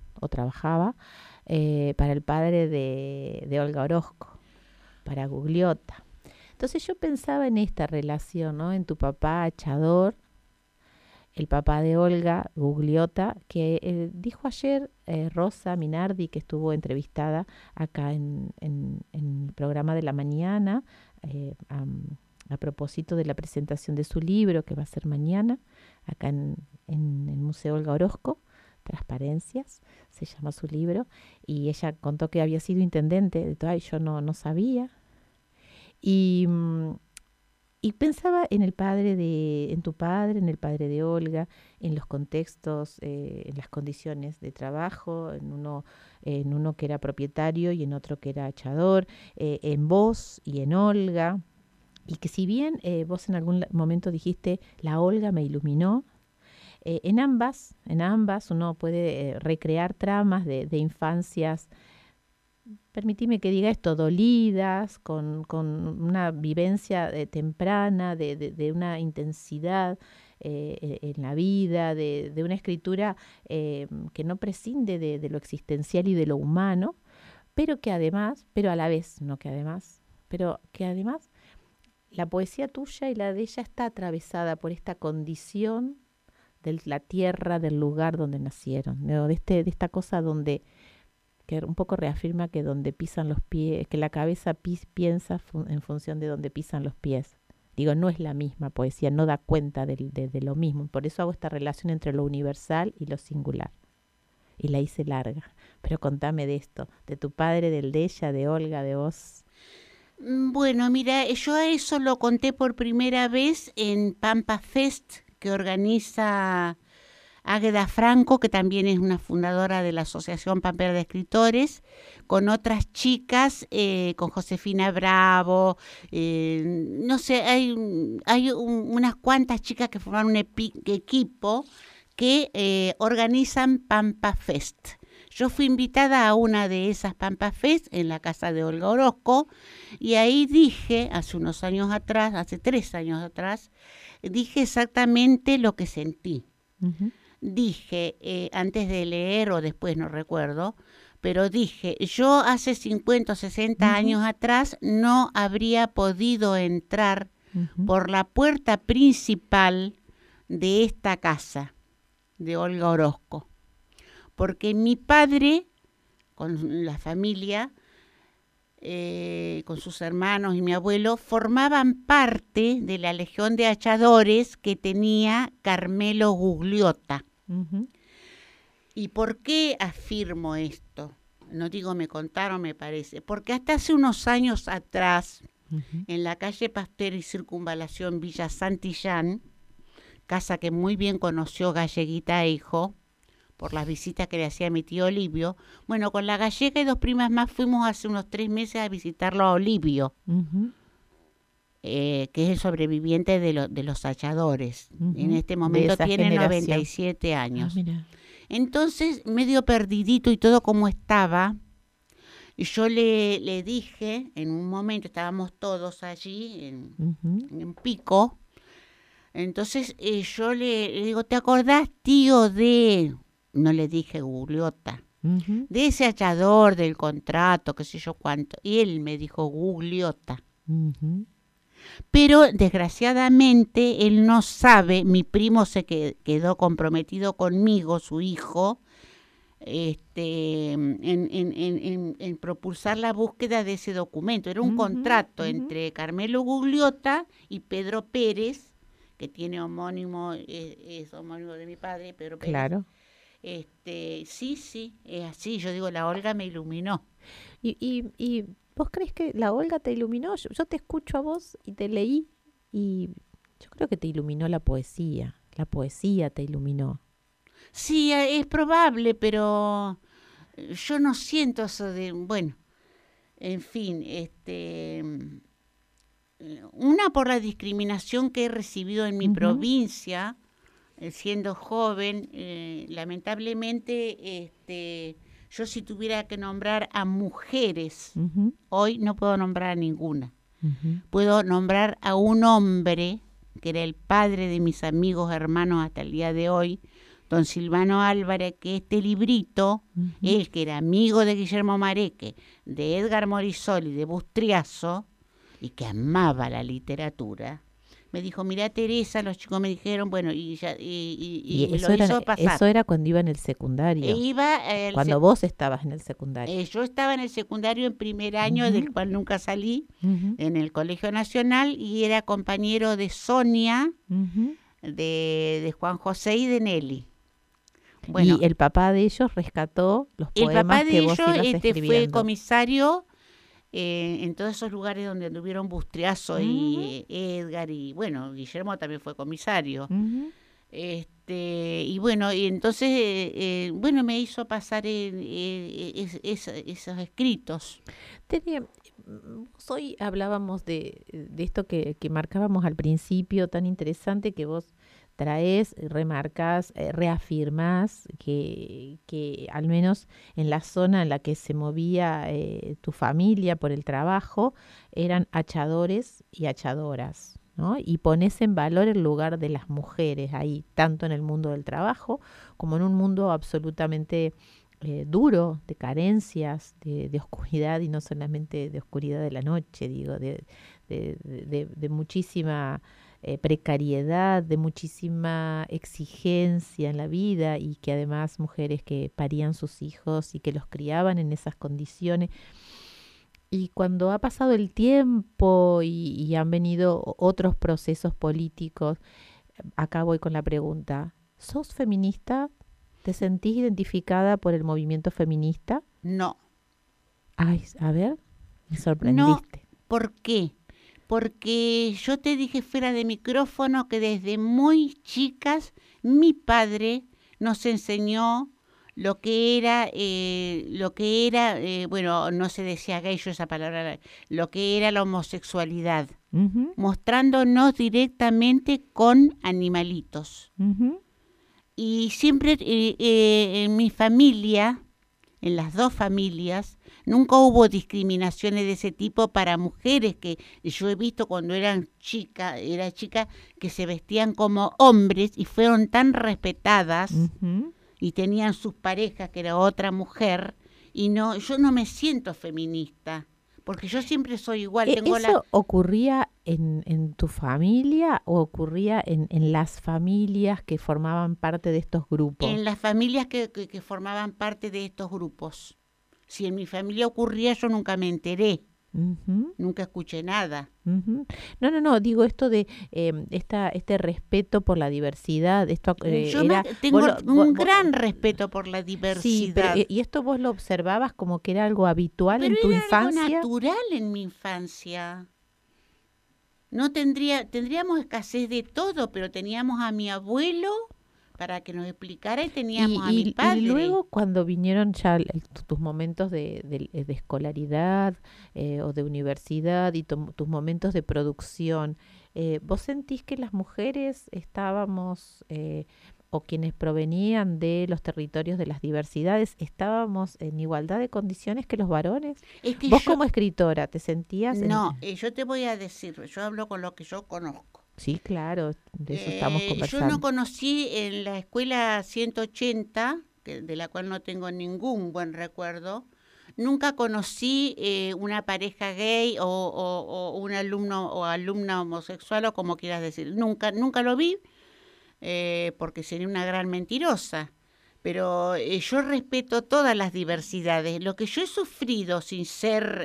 para el padre de Olga Orozco, para Gugliotta. Entonces yo pensaba en esta relación, ¿no? En tu papá Achador, el papá de Olga, Gugliotta, que dijo ayer Rosa Minardi, que estuvo entrevistada acá en el programa de la mañana, a propósito de la presentación de su libro, que va a ser mañana, acá en el Museo Olga Orozco, Transparencias, se llama su libro, y ella contó que había sido intendente de todo, y yo no sabía. Y pensaba en el tu padre, en el padre de Olga, en los contextos, en las condiciones de trabajo, en uno que era propietario y en otro que era achador, en vos y en Olga. Y que si bien vos en algún momento dijiste, la Olga me iluminó, en ambas uno puede recrear tramas de infancias, permitime que diga esto, dolidas, con una vivencia temprana, de una intensidad en la vida, de una escritura que no prescinde de lo existencial y de lo humano, pero que además la poesía tuya y la de ella está atravesada por esta condición de la tierra, del lugar donde nacieron, ¿no? de esta cosa que un poco reafirma que donde pisan los pies, que la cabeza piensa en función de donde pisan los pies. Digo, no es la misma poesía, no da cuenta de lo mismo. Por eso hago esta relación entre lo universal y lo singular. Y la hice larga. Pero contame de esto, de tu padre, del de ella, de Olga, de vos. Bueno, mira, yo a eso lo conté por primera vez en Pampa Fest, que organiza Águeda Franco, que también es una fundadora de la Asociación Pampera de Escritores, con otras chicas, con Josefina Bravo, no sé, hay unas cuantas chicas que forman un equipo que organizan Pampa Fest. Yo fui invitada a una de esas Pampa Fest en la casa de Olga Orozco, y ahí dije, hace 3 años atrás, dije exactamente lo que sentí. Uh-huh. Dije, antes de leer o después, no recuerdo, pero dije, yo hace 50 o 60 uh-huh. años atrás no habría podido entrar uh-huh. por la puerta principal de esta casa, de Olga Orozco. Porque mi padre, con la familia, con sus hermanos y mi abuelo, formaban parte de la legión de achadores que tenía Carmelo Gugliotta. Ujú. ¿Y por qué afirmo esto? No digo me contaron, me parece. Porque hasta hace unos años atrás, Ujú. en la calle Pasteur y Circunvalación, Villa Santillán, casa que muy bien conoció Galleguita Eijo, por las visitas que le hacía mi tío Olivio. Bueno, con la gallega y 2 primas más fuimos hace unos 3 meses a visitarlo a Olivio, Ujú. que es el sobreviviente de los achadores. Ujú. En este De momento esa tiene generación. 97 años. Mira. Entonces, medio perdidito y todo como estaba, yo le dije, en un momento estábamos todos allí Ujú. en Pico, entonces yo le digo, ¿te acordás, tío, de...? No le dije Gugliotta, Ujú. de ese achador del contrato, qué sé yo cuánto. Y él me dijo Gugliotta. Ujú. Pero desgraciadamente él no sabe, mi primo se quedó comprometido conmigo, su hijo, en propulsar la búsqueda de ese documento. Era un Ujú, contrato ujú. entre Carmelo Gugliotta y Pedro Pérez, que tiene homónimo, es homónimo de mi padre, Pedro Pérez. Claro. Sí, es así. Yo digo, la Olga me iluminó. ¿Y vos crees que la Olga te iluminó? Yo te escucho a vos y te leí y yo creo que te iluminó la poesía. La poesía te iluminó. Sí, es probable, pero yo no siento eso de, bueno, en fin, una por la discriminación que he recibido en mi Ujú. provincia, siendo joven, lamentablemente, yo si tuviera que nombrar a mujeres, Ujú. hoy no puedo nombrar a ninguna. Ujú. Puedo nombrar a un hombre que era el padre de mis amigos hermanos hasta el día de hoy, don Silvano Álvarez, que este librito, Ujú. él que era amigo de Guillermo Mareque, de Edgar Morisoli, de Bustriazo, y que amaba la literatura, me dijo, mira Teresa, los chicos me dijeron, bueno, y me eso lo era, hizo pasar. eso era cuando iba en el secundario. Iba, Cuando vos estabas en el secundario. yo estaba en el secundario en primer año, Ujú. del cual nunca salí, Ujú. en el Colegio Nacional, y era compañero de Sonia, Ujú. de Juan José y de Nelly. Bueno, Y el papá de ellos rescató los el poemas papá de que vos ellos ibas fue escribiendo. comisario en todos esos lugares donde anduvieron Bustriazo y Edgar, y bueno, Guillermo también fue comisario. Ujú. Y bueno, y entonces, bueno, me hizo pasar esos escritos. Hoy hablábamos de esto que marcábamos al principio, tan interesante que vos traes, remarcás, reafirmás que al menos en la zona en la que se movía tu familia por el trabajo eran achadores y achadoras, ¿no? Y pones en valor el lugar de las mujeres ahí, tanto en el mundo del trabajo como en un mundo absolutamente duro, de carencias, de oscuridad, y no solamente de oscuridad de la noche, digo, de muchísima precariedad, de muchísima exigencia en la vida, y que además mujeres que parían sus hijos y que los criaban en esas condiciones. Y cuando ha pasado el tiempo y han venido otros procesos políticos, acá voy con la pregunta, ¿sos feminista? ¿Te sentís identificada por el movimiento feminista? No. Ay, a ver, me No, sorprendiste. ¿por qué? Porque yo te dije fuera de micrófono que desde muy chicas mi padre nos enseñó lo que era, bueno, no se decía gay, yo esa palabra, lo que era la homosexualidad, Ujú, mostrándonos directamente con animalitos. ujú, Y siempre en mi familia, en las 2 familias, nunca hubo discriminaciones de ese tipo para mujeres que yo he visto cuando era chica, que se vestían como hombres y fueron tan respetadas ujú. y tenían sus parejas que era otra mujer, y no, yo no me siento feminista, porque yo siempre soy igual. ¿Eso ocurría en tu familia o ocurría en las familias que formaban parte de estos grupos? En las familias que formaban parte de estos grupos. Si en mi familia ocurría, yo nunca me enteré. Uh-huh. Nunca escuché nada. Uh-huh. No, digo esto de este respeto por la diversidad. Esto, tengo un gran respeto por la diversidad. Sí, pero, ¿y esto vos lo observabas como que era algo habitual en tu infancia? Era algo natural en mi infancia. No tendríamos escasez de todo, pero teníamos a mi abuelo para que nos explicara y teníamos a mi padre. Y luego cuando vinieron ya tus momentos de escolaridad o de universidad y tus momentos de producción, ¿vos sentís que las mujeres estábamos, o quienes provenían de los territorios de las diversidades, estábamos en igualdad de condiciones que los varones? Es que ¿Vos como escritora te sentías...? No, yo te voy a decir, yo hablo con lo que yo conozco. Sí, claro, de eso estamos conversando. Yo no conocí en la escuela 180, de la cual no tengo ningún buen recuerdo, nunca conocí una pareja gay o un alumno o alumna homosexual o como quieras decir. Nunca lo vi, porque sería una gran mentirosa. Pero yo respeto todas las diversidades. Lo que yo he sufrido sin ser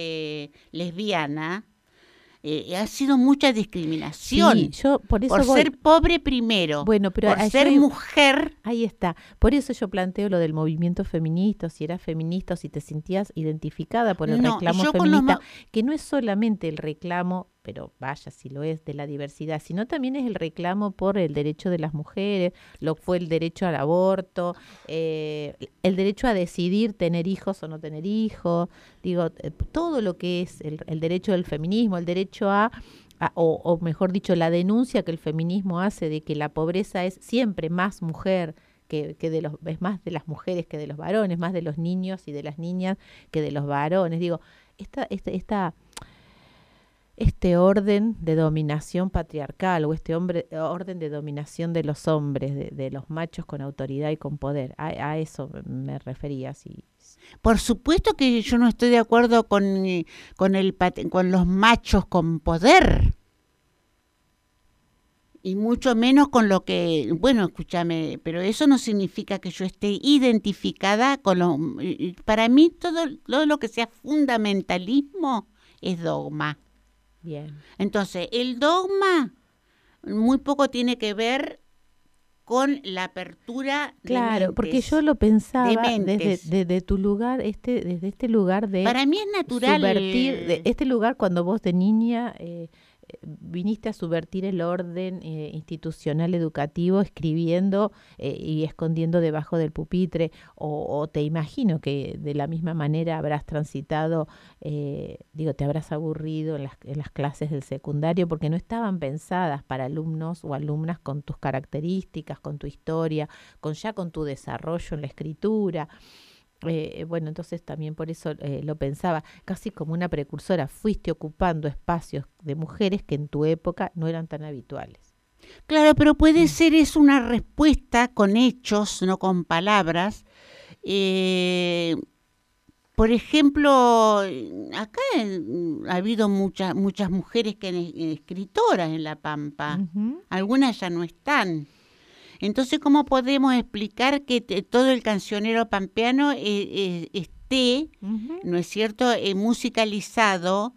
lesbiana... ha sido mucha discriminación. Sí, yo por eso ser pobre primero, bueno, pero por ser mujer. Ahí está. Por eso yo planteo lo del movimiento feminista, si eras feminista o si te sentías identificada por el reclamo feminista, que no es solamente el reclamo, pero vaya si lo es, de la diversidad, sino también es el reclamo por el derecho de las mujeres, lo fue el derecho al aborto, el derecho a decidir tener hijos o no tener hijos, digo, todo lo que es el derecho del feminismo, el derecho o mejor dicho, la denuncia que el feminismo hace de que la pobreza es siempre más mujer, que es más de las mujeres que de los varones, más de los niños y de las niñas que de los varones. Digo, este orden de dominación patriarcal o orden de dominación de los hombres, de los machos con autoridad y con poder, a eso me refería. Sí. Por supuesto que yo no estoy de acuerdo con los machos con poder. Y mucho menos con lo que, bueno, escúchame, pero eso no significa que yo esté identificada con para mí todo lo que sea fundamentalismo es dogma. Bien. Entonces, el dogma muy poco tiene que ver con la apertura de mentes, porque yo lo pensaba desde tu lugar, desde este lugar de... Para mí es natural subvertir, este lugar cuando vos de niña... viniste a subvertir el orden institucional educativo escribiendo y escondiendo debajo del pupitre, o te imagino que de la misma manera habrás transitado, te habrás aburrido en las clases del secundario porque no estaban pensadas para alumnos o alumnas con tus características, con tu historia, con tu desarrollo en la escritura. Entonces también por eso lo pensaba, casi como una precursora, fuiste ocupando espacios de mujeres que en tu época no eran tan habituales. Claro, pero puede ser es una respuesta con hechos, no con palabras. Por ejemplo, acá ha habido muchas mujeres que escritoras en La Pampa, uh-huh. Algunas ya no están. Entonces, ¿cómo podemos explicar que todo el cancionero pampeano esté, uh-huh. ¿no es cierto?, musicalizado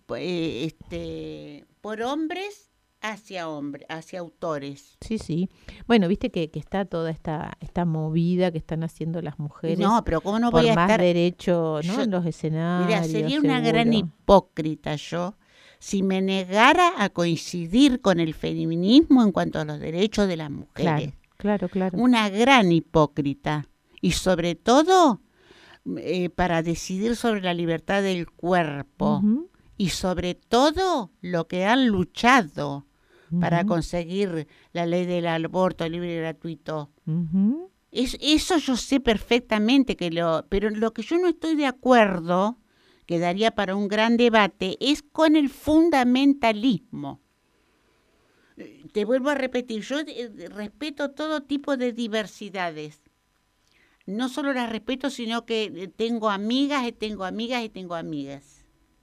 por hombres hacia autores? Sí. Bueno, viste que está toda esta movida que están haciendo las mujeres. No, pero ¿cómo no por voy a más estar derecho, ¿no?, en los escenarios. Mira, sería una gran hipócrita yo si me negara a coincidir con el feminismo en cuanto a los derechos de las mujeres. Claro. Una gran hipócrita. Y sobre todo, para decidir sobre la libertad del cuerpo. Uh-huh. Y sobre todo, lo que han luchado uh-huh. para conseguir la ley del aborto libre y gratuito. Uh-huh. Eso yo sé perfectamente, pero lo que yo no estoy de acuerdo, que daría para un gran debate, es con el fundamentalismo. Te vuelvo a repetir, yo respeto todo tipo de diversidades. No solo las respeto, sino que tengo amigas y tengo amigas y tengo amigas.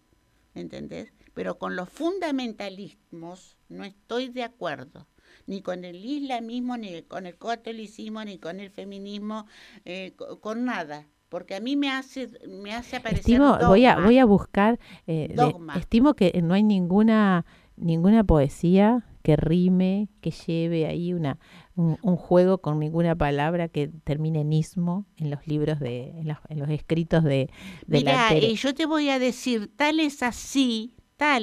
¿entendés? Pero con los fundamentalismos no estoy de acuerdo, ni con el islamismo, ni con el catolicismo, ni con el feminismo, con nada, porque a mí me hace aparecer Estimo, dogma. voy a buscar, Dogma. estimo que no hay ninguna poesía que rime, que lleve ahí un juego con ninguna palabra que termine en ismo en los libros en los escritos de Mirá, la Tere. yo te voy a decir, tal es así,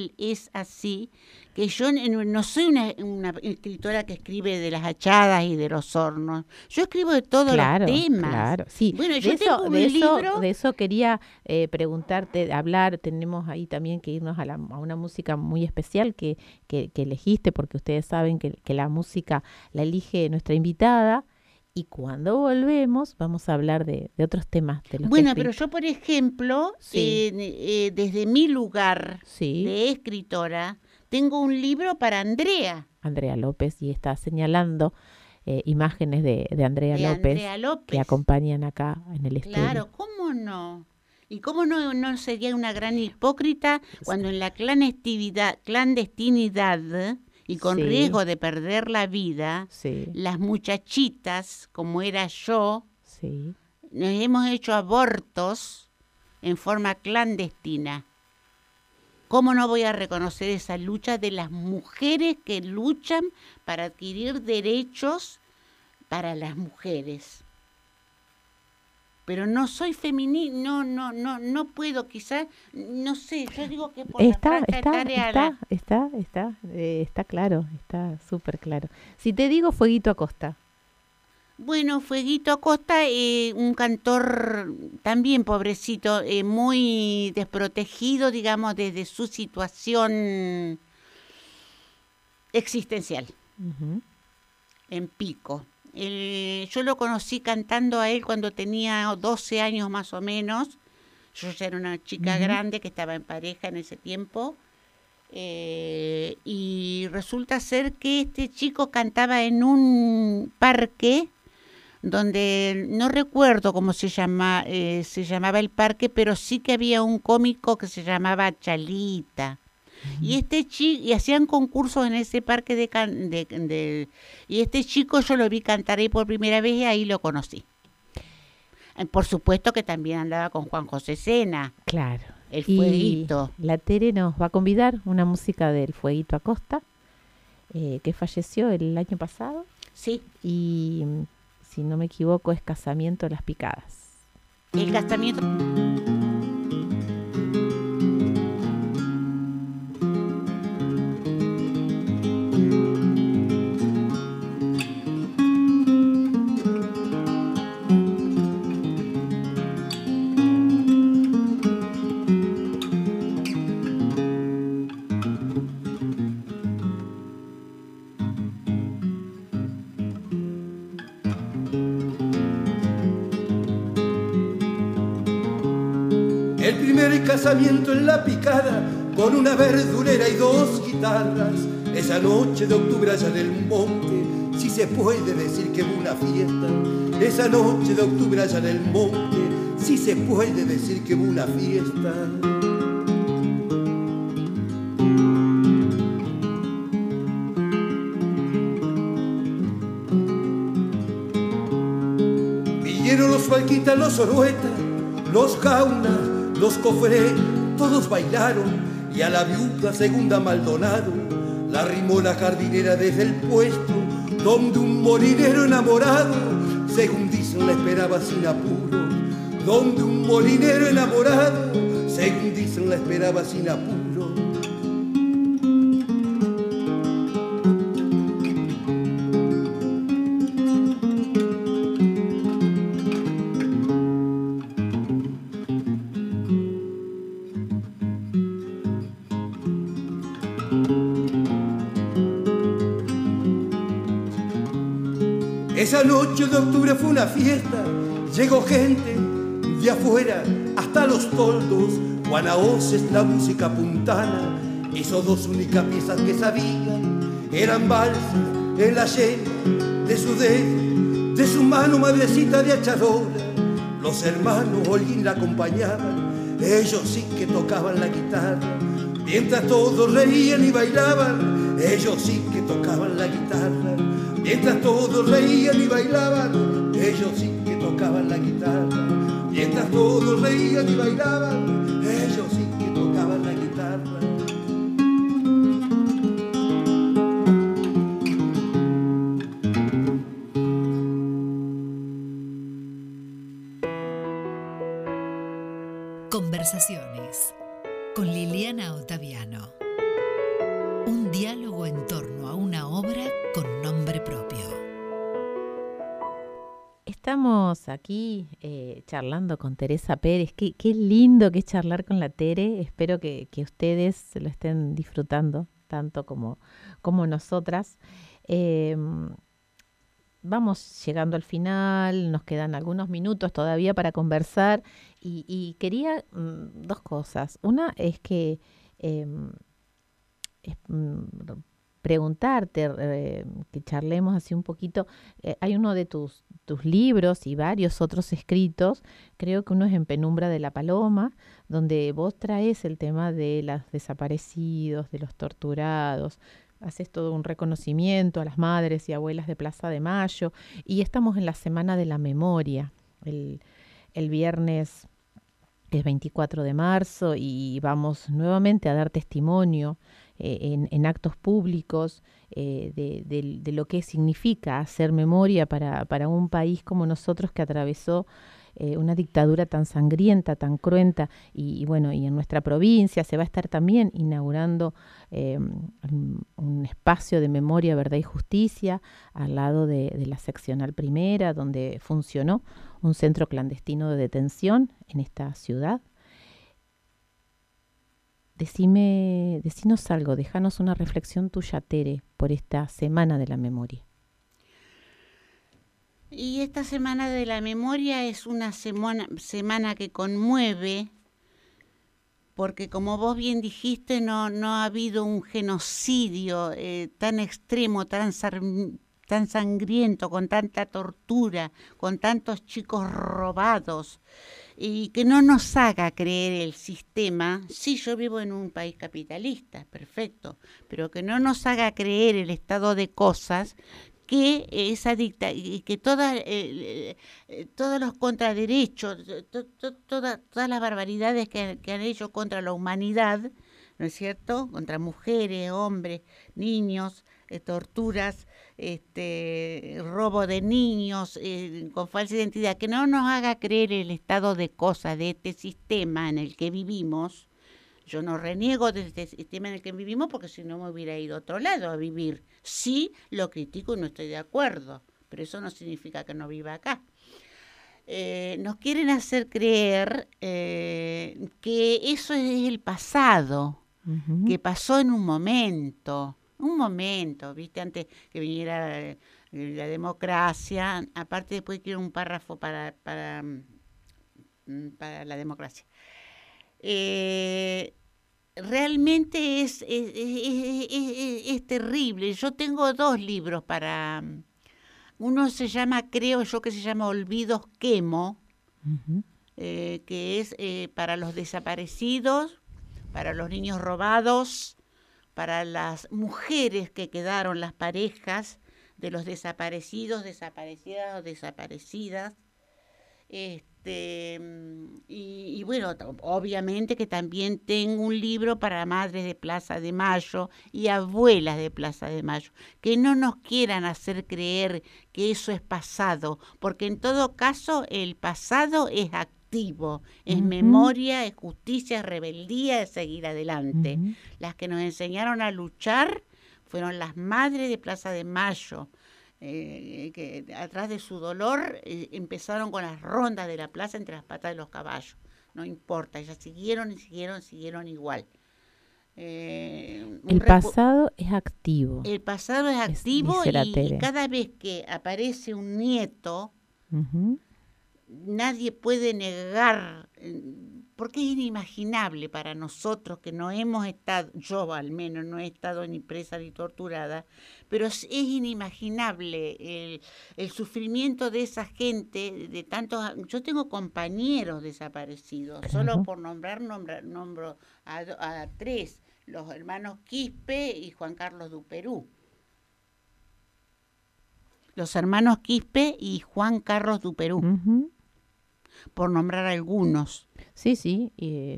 que yo no soy una escritora que escribe de las hachadas y de los hornos. Yo escribo de todos los temas. Claro, sí. Bueno, yo tengo un libro. De eso quería preguntarte, hablar. Tenemos ahí también que irnos a una música muy especial que elegiste, porque ustedes saben que la música la elige nuestra invitada. Y cuando volvemos vamos a hablar de otros temas. De los Bueno, pero yo, por ejemplo, sí. Desde mi lugar sí. de escritora, tengo un libro para Andrea López, y está señalando imágenes de Andrea López que acompañan acá en el estudio. Claro, ¿cómo no? ¿Y cómo no sería una gran hipócrita cuando en la clandestinidad y con sí. riesgo de perder la vida, sí. las muchachitas, como era yo, sí. nos hemos hecho abortos en forma clandestina? ¿Cómo no voy a reconocer esa lucha de las mujeres que luchan para adquirir derechos para las mujeres? Pero no soy feminista, no puedo, quizás, no sé, yo digo que por está claro, está súper claro. Si te digo Fueguito Acosta. Bueno, Fueguito Acosta, un cantor también pobrecito, muy desprotegido, digamos, desde su situación existencial, en Pico. Yo lo conocí cantando a él cuando tenía 12 años más o menos. Yo ya era una chica grande que estaba en pareja en ese tiempo. Y resulta ser que este chico cantaba en un parque donde no recuerdo cómo se llamaba el parque, pero sí que había un cómico que se llamaba Chalita. Y y hacían concursos en ese parque y este chico yo lo vi cantar ahí por primera vez y ahí lo conocí. Por supuesto que también andaba con Juan José Sena. Claro. El Fueguito. Y la Tere nos va a convidar una música del Fueguito Acosta, que falleció el año pasado. Sí. Y si no me equivoco es Casamiento de las Picadas. El casamiento. El primer casamiento en La Picada, con una verdulera y 2 guitarras. Esa noche de octubre allá en el monte, si se puede decir que hubo una fiesta. Esa noche de octubre allá en el monte, si se puede decir que hubo una fiesta. Vinieron los Falquitas, los Oruetas, los Gaunas, los Cofré, todos bailaron, y a la viuda Segunda Maldonado la arrimó la jardinera desde el puesto donde un molinero enamorado, según dicen, la esperaba sin apuro. Donde un molinero enamorado, según dicen, la esperaba sin apuro. Esa noche de octubre fue una fiesta, llegó gente de afuera hasta los toldos. Juana Oces, la música puntana, hizo 2 únicas piezas que sabían, eran valses en la yema de su dedo, de su mano madrecita de hachadora. Los hermanos Holguín la acompañaban, ellos sí que tocaban la guitarra. Mientras todos reían y bailaban, ellos sí que tocaban la guitarra. Mientras todos reían y bailaban, ellos sí que tocaban la guitarra. Mientras todos reían y bailaban, ellos sí que tocaban la guitarra. Conversaciones con Liliana Ottaviano. Un diálogo en torno a una obra con nombre propio. Estamos aquí charlando con Teresa Pérez. Qué lindo que es charlar con la Tere. Espero que ustedes lo estén disfrutando tanto como nosotras. Vamos llegando al final, nos quedan algunos minutos todavía para conversar y quería dos cosas. Una es que preguntarte, que charlemos así un poquito. Hay uno de tus libros y varios otros escritos, creo que uno es En Penumbra de la Paloma, donde vos traes el tema de los desaparecidos, de los torturados. Haces todo un reconocimiento a las madres y abuelas de Plaza de Mayo y estamos en la Semana de la Memoria. El viernes es 24 de marzo y vamos nuevamente a dar testimonio en actos públicos de lo que significa hacer memoria para un país como nosotros que atravesó una dictadura tan sangrienta, tan cruenta y bueno, y en nuestra provincia se va a estar también inaugurando un espacio de memoria, verdad y justicia al lado de la seccional primera, donde funcionó un centro clandestino de detención en esta ciudad. Decinos algo, déjanos una reflexión tuya, Tere, por esta Semana de la Memoria. Y esta Semana de la Memoria es una semana que conmueve, porque como vos bien dijiste, no ha habido un genocidio tan extremo, tan sangriento, con tanta tortura, con tantos chicos robados, y que no nos haga creer el sistema. Sí, yo vivo en un país capitalista, perfecto, pero que no nos haga creer el estado de cosas, que esa y que todos los contraderechos, todas las barbaridades que han hecho contra la humanidad, ¿no es cierto?, contra mujeres, hombres, niños, torturas, robo de niños con falsa identidad, que no nos haga creer el estado de cosas de este sistema en el que vivimos. Yo no reniego de este sistema en el que vivimos porque si no me hubiera ido a otro lado a vivir. Sí, lo critico y no estoy de acuerdo, pero eso no significa que no viva acá. Nos quieren hacer creer que eso es el pasado, que pasó en un momento, ¿viste? Antes que viniera la democracia, aparte después quiero un párrafo para la democracia. Realmente es terrible. Yo tengo 2 libros para... Uno se llama, creo yo que se llama Olvidos Quemo, que es para los desaparecidos, para los niños robados, para las mujeres que quedaron, las parejas de los desaparecidos, desaparecidas o desaparecidas. Y bueno, obviamente que también tengo un libro para madres de Plaza de Mayo y abuelas de Plaza de Mayo, que no nos quieran hacer creer que eso es pasado, porque en todo caso el pasado es activo, es memoria, es justicia, es rebeldía, es seguir adelante. Las que nos enseñaron a luchar fueron las madres de Plaza de Mayo, que atrás de su dolor empezaron con las rondas de la plaza entre las patas de los caballos. No importa, ellas siguieron igual. El pasado es activo. El pasado es activo y cada vez que aparece un nieto, nadie puede negar, porque es inimaginable para nosotros que no hemos estado, yo al menos no he estado ni presa ni torturada, pero es inimaginable el sufrimiento de esa gente, de tantos. Yo tengo compañeros desaparecidos, claro. Solo por nombro a 3. los hermanos Quispe y Juan Carlos Duperú. Los hermanos Quispe y Juan Carlos Duperú, Ujú. por nombrar algunos. Sí, sí,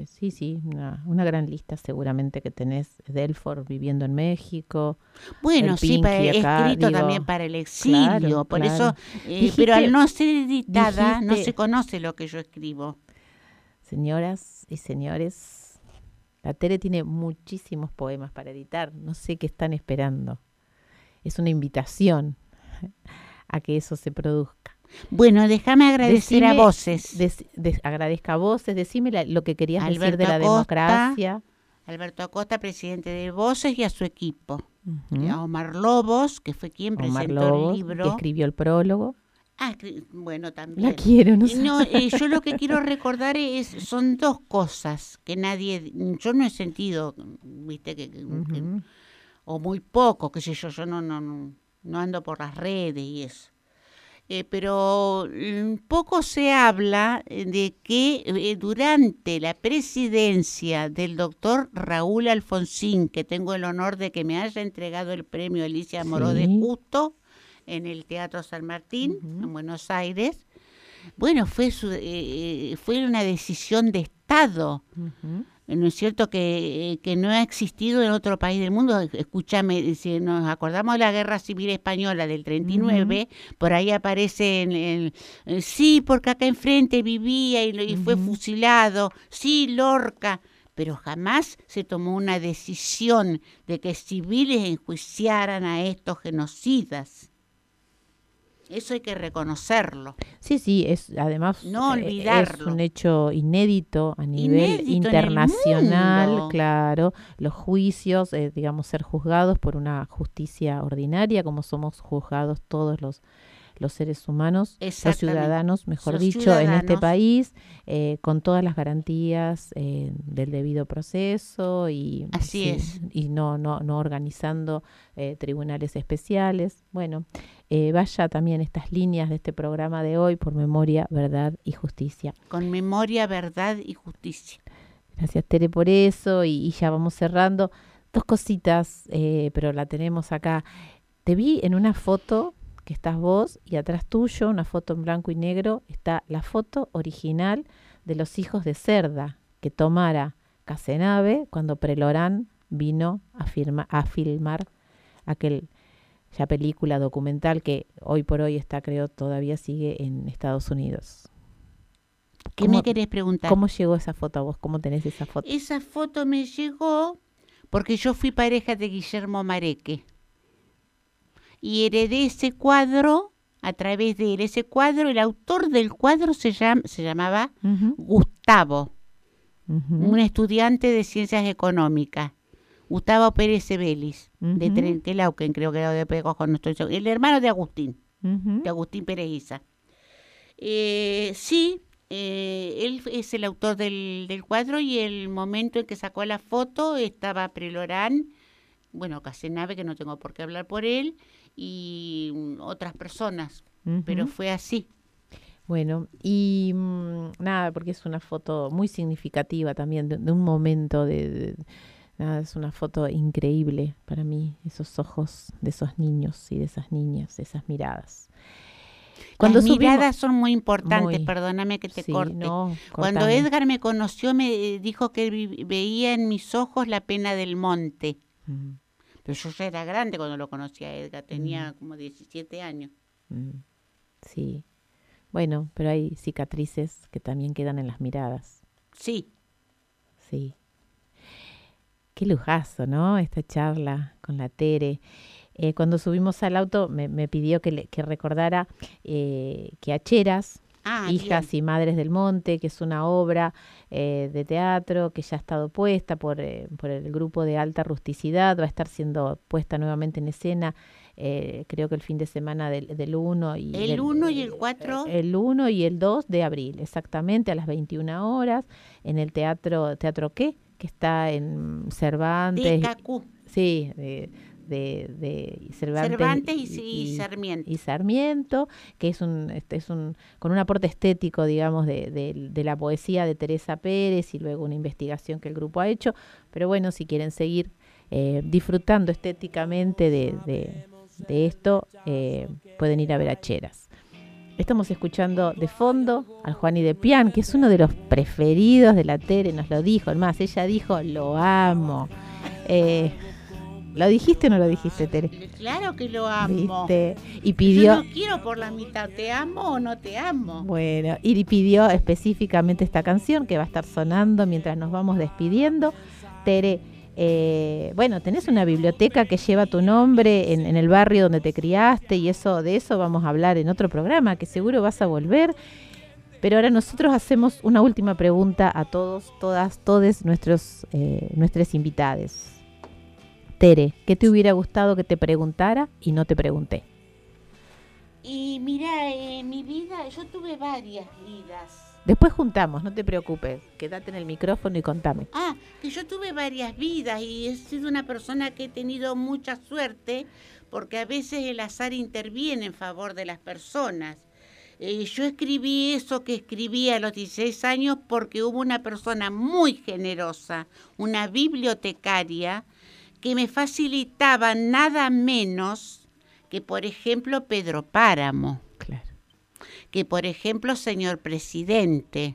una gran lista seguramente que tenés. Delford viviendo en México. Bueno, El sí, Pinky acá, escrito digo, también para el exilio, claro, por claro. eso, Dijiste- pero al no ser editada no dijiste- se conoce lo que yo escribo. Señoras y señores, la Tere tiene muchísimos poemas para editar. No sé qué están esperando. Es una invitación a que eso se produzca. Bueno, déjame agradecer a Decime- Voces. Agradezca a Voces. Decime lo que querías decir Alberto de la Acosta. democracia. Alberto Acosta, presidente de Voces, y a su equipo. Ujú. Y a Omar Lobos, que fue quien Omar presentó Lobos, el que libro. escribió el prólogo. Bueno, también. La quiero, no sé. No, yo lo que quiero recordar son dos cosas que yo no he sentido, viste, Ujú. o muy poco, qué sé yo no ando por las redes y eso. Pero poco se habla de que durante la presidencia del doctor Raúl Alfonsín, que tengo el honor de que me haya entregado el premio Alicia Moró de Sí. Justo en el Teatro San Martín, Ujú. en Buenos Aires, bueno, fue una decisión de Estado. Ujú. ¿No es cierto que no ha existido en otro país del mundo? Escúchame, si nos acordamos de la Guerra Civil Española del 39, por ahí aparece sí, porque acá enfrente vivía y fue Ujú. fusilado, sí, Lorca, pero jamás se tomó una decisión de que civiles enjuiciaran a estos genocidas. Eso hay que reconocerlo. Sí, además No olvidarlo. es un hecho inédito a nivel Inédito en el internacional, mundo. claro. Los juicios, digamos, ser juzgados por una justicia ordinaria, como somos juzgados todos los seres humanos, los Exactamente. ciudadanos, mejor Los dicho, en este ciudadanos. país, con todas las garantías del debido proceso y Así es. y no organizando tribunales especiales. Bueno, vaya también estas líneas de este programa de hoy por memoria, verdad y justicia. Con memoria, verdad y justicia. Gracias, Tere, por eso y ya vamos cerrando. Dos cositas, pero la tenemos acá. Te vi en una foto que estás vos y atrás tuyo, una foto en blanco y negro, está la foto original de los hijos de Cerda que tomara Casenave cuando Prelorán vino a filmar aquel ya película documental que hoy por hoy creo todavía sigue en Estados Unidos. ¿Qué me querés preguntar? ¿Cómo llegó esa foto a vos? ¿Cómo tenés esa foto? Esa foto me llegó porque yo fui pareja de Guillermo Mareque. Y heredé ese cuadro a través de él. Ese cuadro, el autor del cuadro se llamaba Ujú, Gustavo, ujú, un estudiante de ciencias económicas. Gustavo Pérez Cebelis, de Ujú. Trenquelauquen, creo que era de Pecojo, no estoy seguro. El hermano de Agustín ujú. Pérez Isa. Sí, él es el autor del cuadro y el momento en que sacó la foto estaba Prelorán, bueno, Casenave, que no tengo por qué hablar por él, y otras personas, pero Ujú. fue así. Bueno, y nada, porque es una foto muy significativa también de un momento nada, es una foto increíble para mí, esos ojos de esos niños y de esas niñas, esas miradas. Las subimos- miradas son muy importantes, Muy. perdóname que te Sí, corte. no, Cuando cortame. Edgar me conoció, me dijo que veía en mis ojos la pena del monte. Mm, Pero yo ya era grande cuando lo conocí a Edgar, tenía como 17 años. mm, sí. Bueno, pero hay cicatrices que también quedan en las miradas. Sí, Sí. Qué lujazo, ¿no? Esta charla con la Tere. Cuando subimos al auto me pidió que recordara que Acheras, Hijas y Madres del Monte, que es una obra de teatro que ya ha estado puesta por el grupo de Alta Rusticidad, va a estar siendo puesta nuevamente en escena, creo que el fin de semana del 1 y el 1 y el 4. El 1 y el 2 de abril, exactamente, a las 21 horas, en el ¿Teatro qué? Que está en Cervantes. TKQ. Sí, de Cervantes y Sarmiento. Y Sarmiento, que es con un aporte estético, digamos, de la poesía de Teresa Pérez y luego una investigación que el grupo ha hecho. Pero bueno, si quieren seguir disfrutando estéticamente de esto, pueden ir a ver a Cheras. Estamos escuchando de fondo al Juani de Pian, que es uno de los preferidos de la Tere, nos lo dijo. Además, ella dijo, lo amo. ¿Lo dijiste o no lo dijiste, Tere? Claro que lo amo. ¿Viste? Y pidió... Yo no quiero por la mitad, ¿te amo o no te amo? Bueno, y pidió específicamente esta canción que va a estar sonando mientras nos vamos despidiendo. Tere, bueno, tenés una biblioteca que lleva tu nombre en el barrio donde te criaste y de eso vamos a hablar en otro programa, que seguro vas a volver. Pero ahora nosotros hacemos una última pregunta a todos, todes nuestros invitados. Tere, ¿qué te hubiera gustado que te preguntara y no te pregunté? Y mira, en mi vida, yo tuve varias vidas. Después juntamos, no te preocupes, quédate en el micrófono y contame. Que yo tuve varias vidas y he sido una persona que he tenido mucha suerte porque a veces el azar interviene en favor de las personas. Yo escribí eso que escribí a los 16 años porque hubo una persona muy generosa, una bibliotecaria, que me facilitaba nada menos que, por ejemplo, Pedro Páramo. Claro. Que, por ejemplo, señor presidente.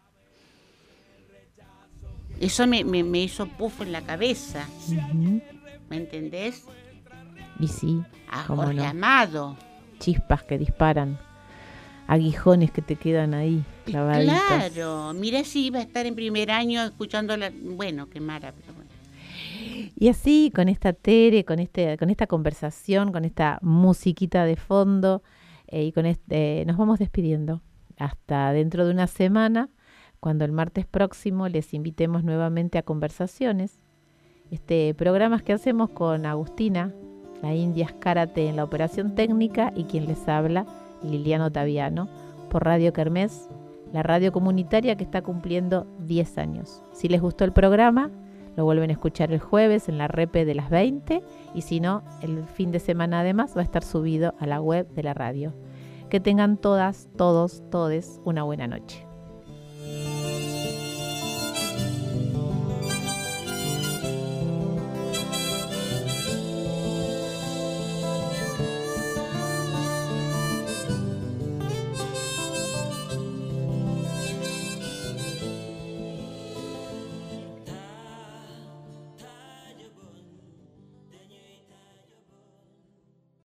Eso me hizo puff en la cabeza. Uh-huh. ¿Me entendés? Y sí. A Jorge Amado. Chispas que disparan. Aguijones que te quedan ahí clavaditos. Claro. Mira si iba a estar en primer año escuchando bueno, qué maravilla. Bueno. Y así, con esta Tere, con esta conversación, con esta musiquita de fondo, y con nos vamos despidiendo. Hasta dentro de una semana, cuando el martes próximo les invitemos nuevamente a Conversaciones. Programas que hacemos con Agustina, la India Escárate en la operación técnica, y quien les habla, Liliana Ottaviano, por Radio Kermés, la radio comunitaria que está cumpliendo 10 años. Si les gustó el programa, lo vuelven a escuchar el jueves en la repe de las 20, y si no, el fin de semana además va a estar subido a la web de la radio. Que tengan todas, todos, todes una buena noche.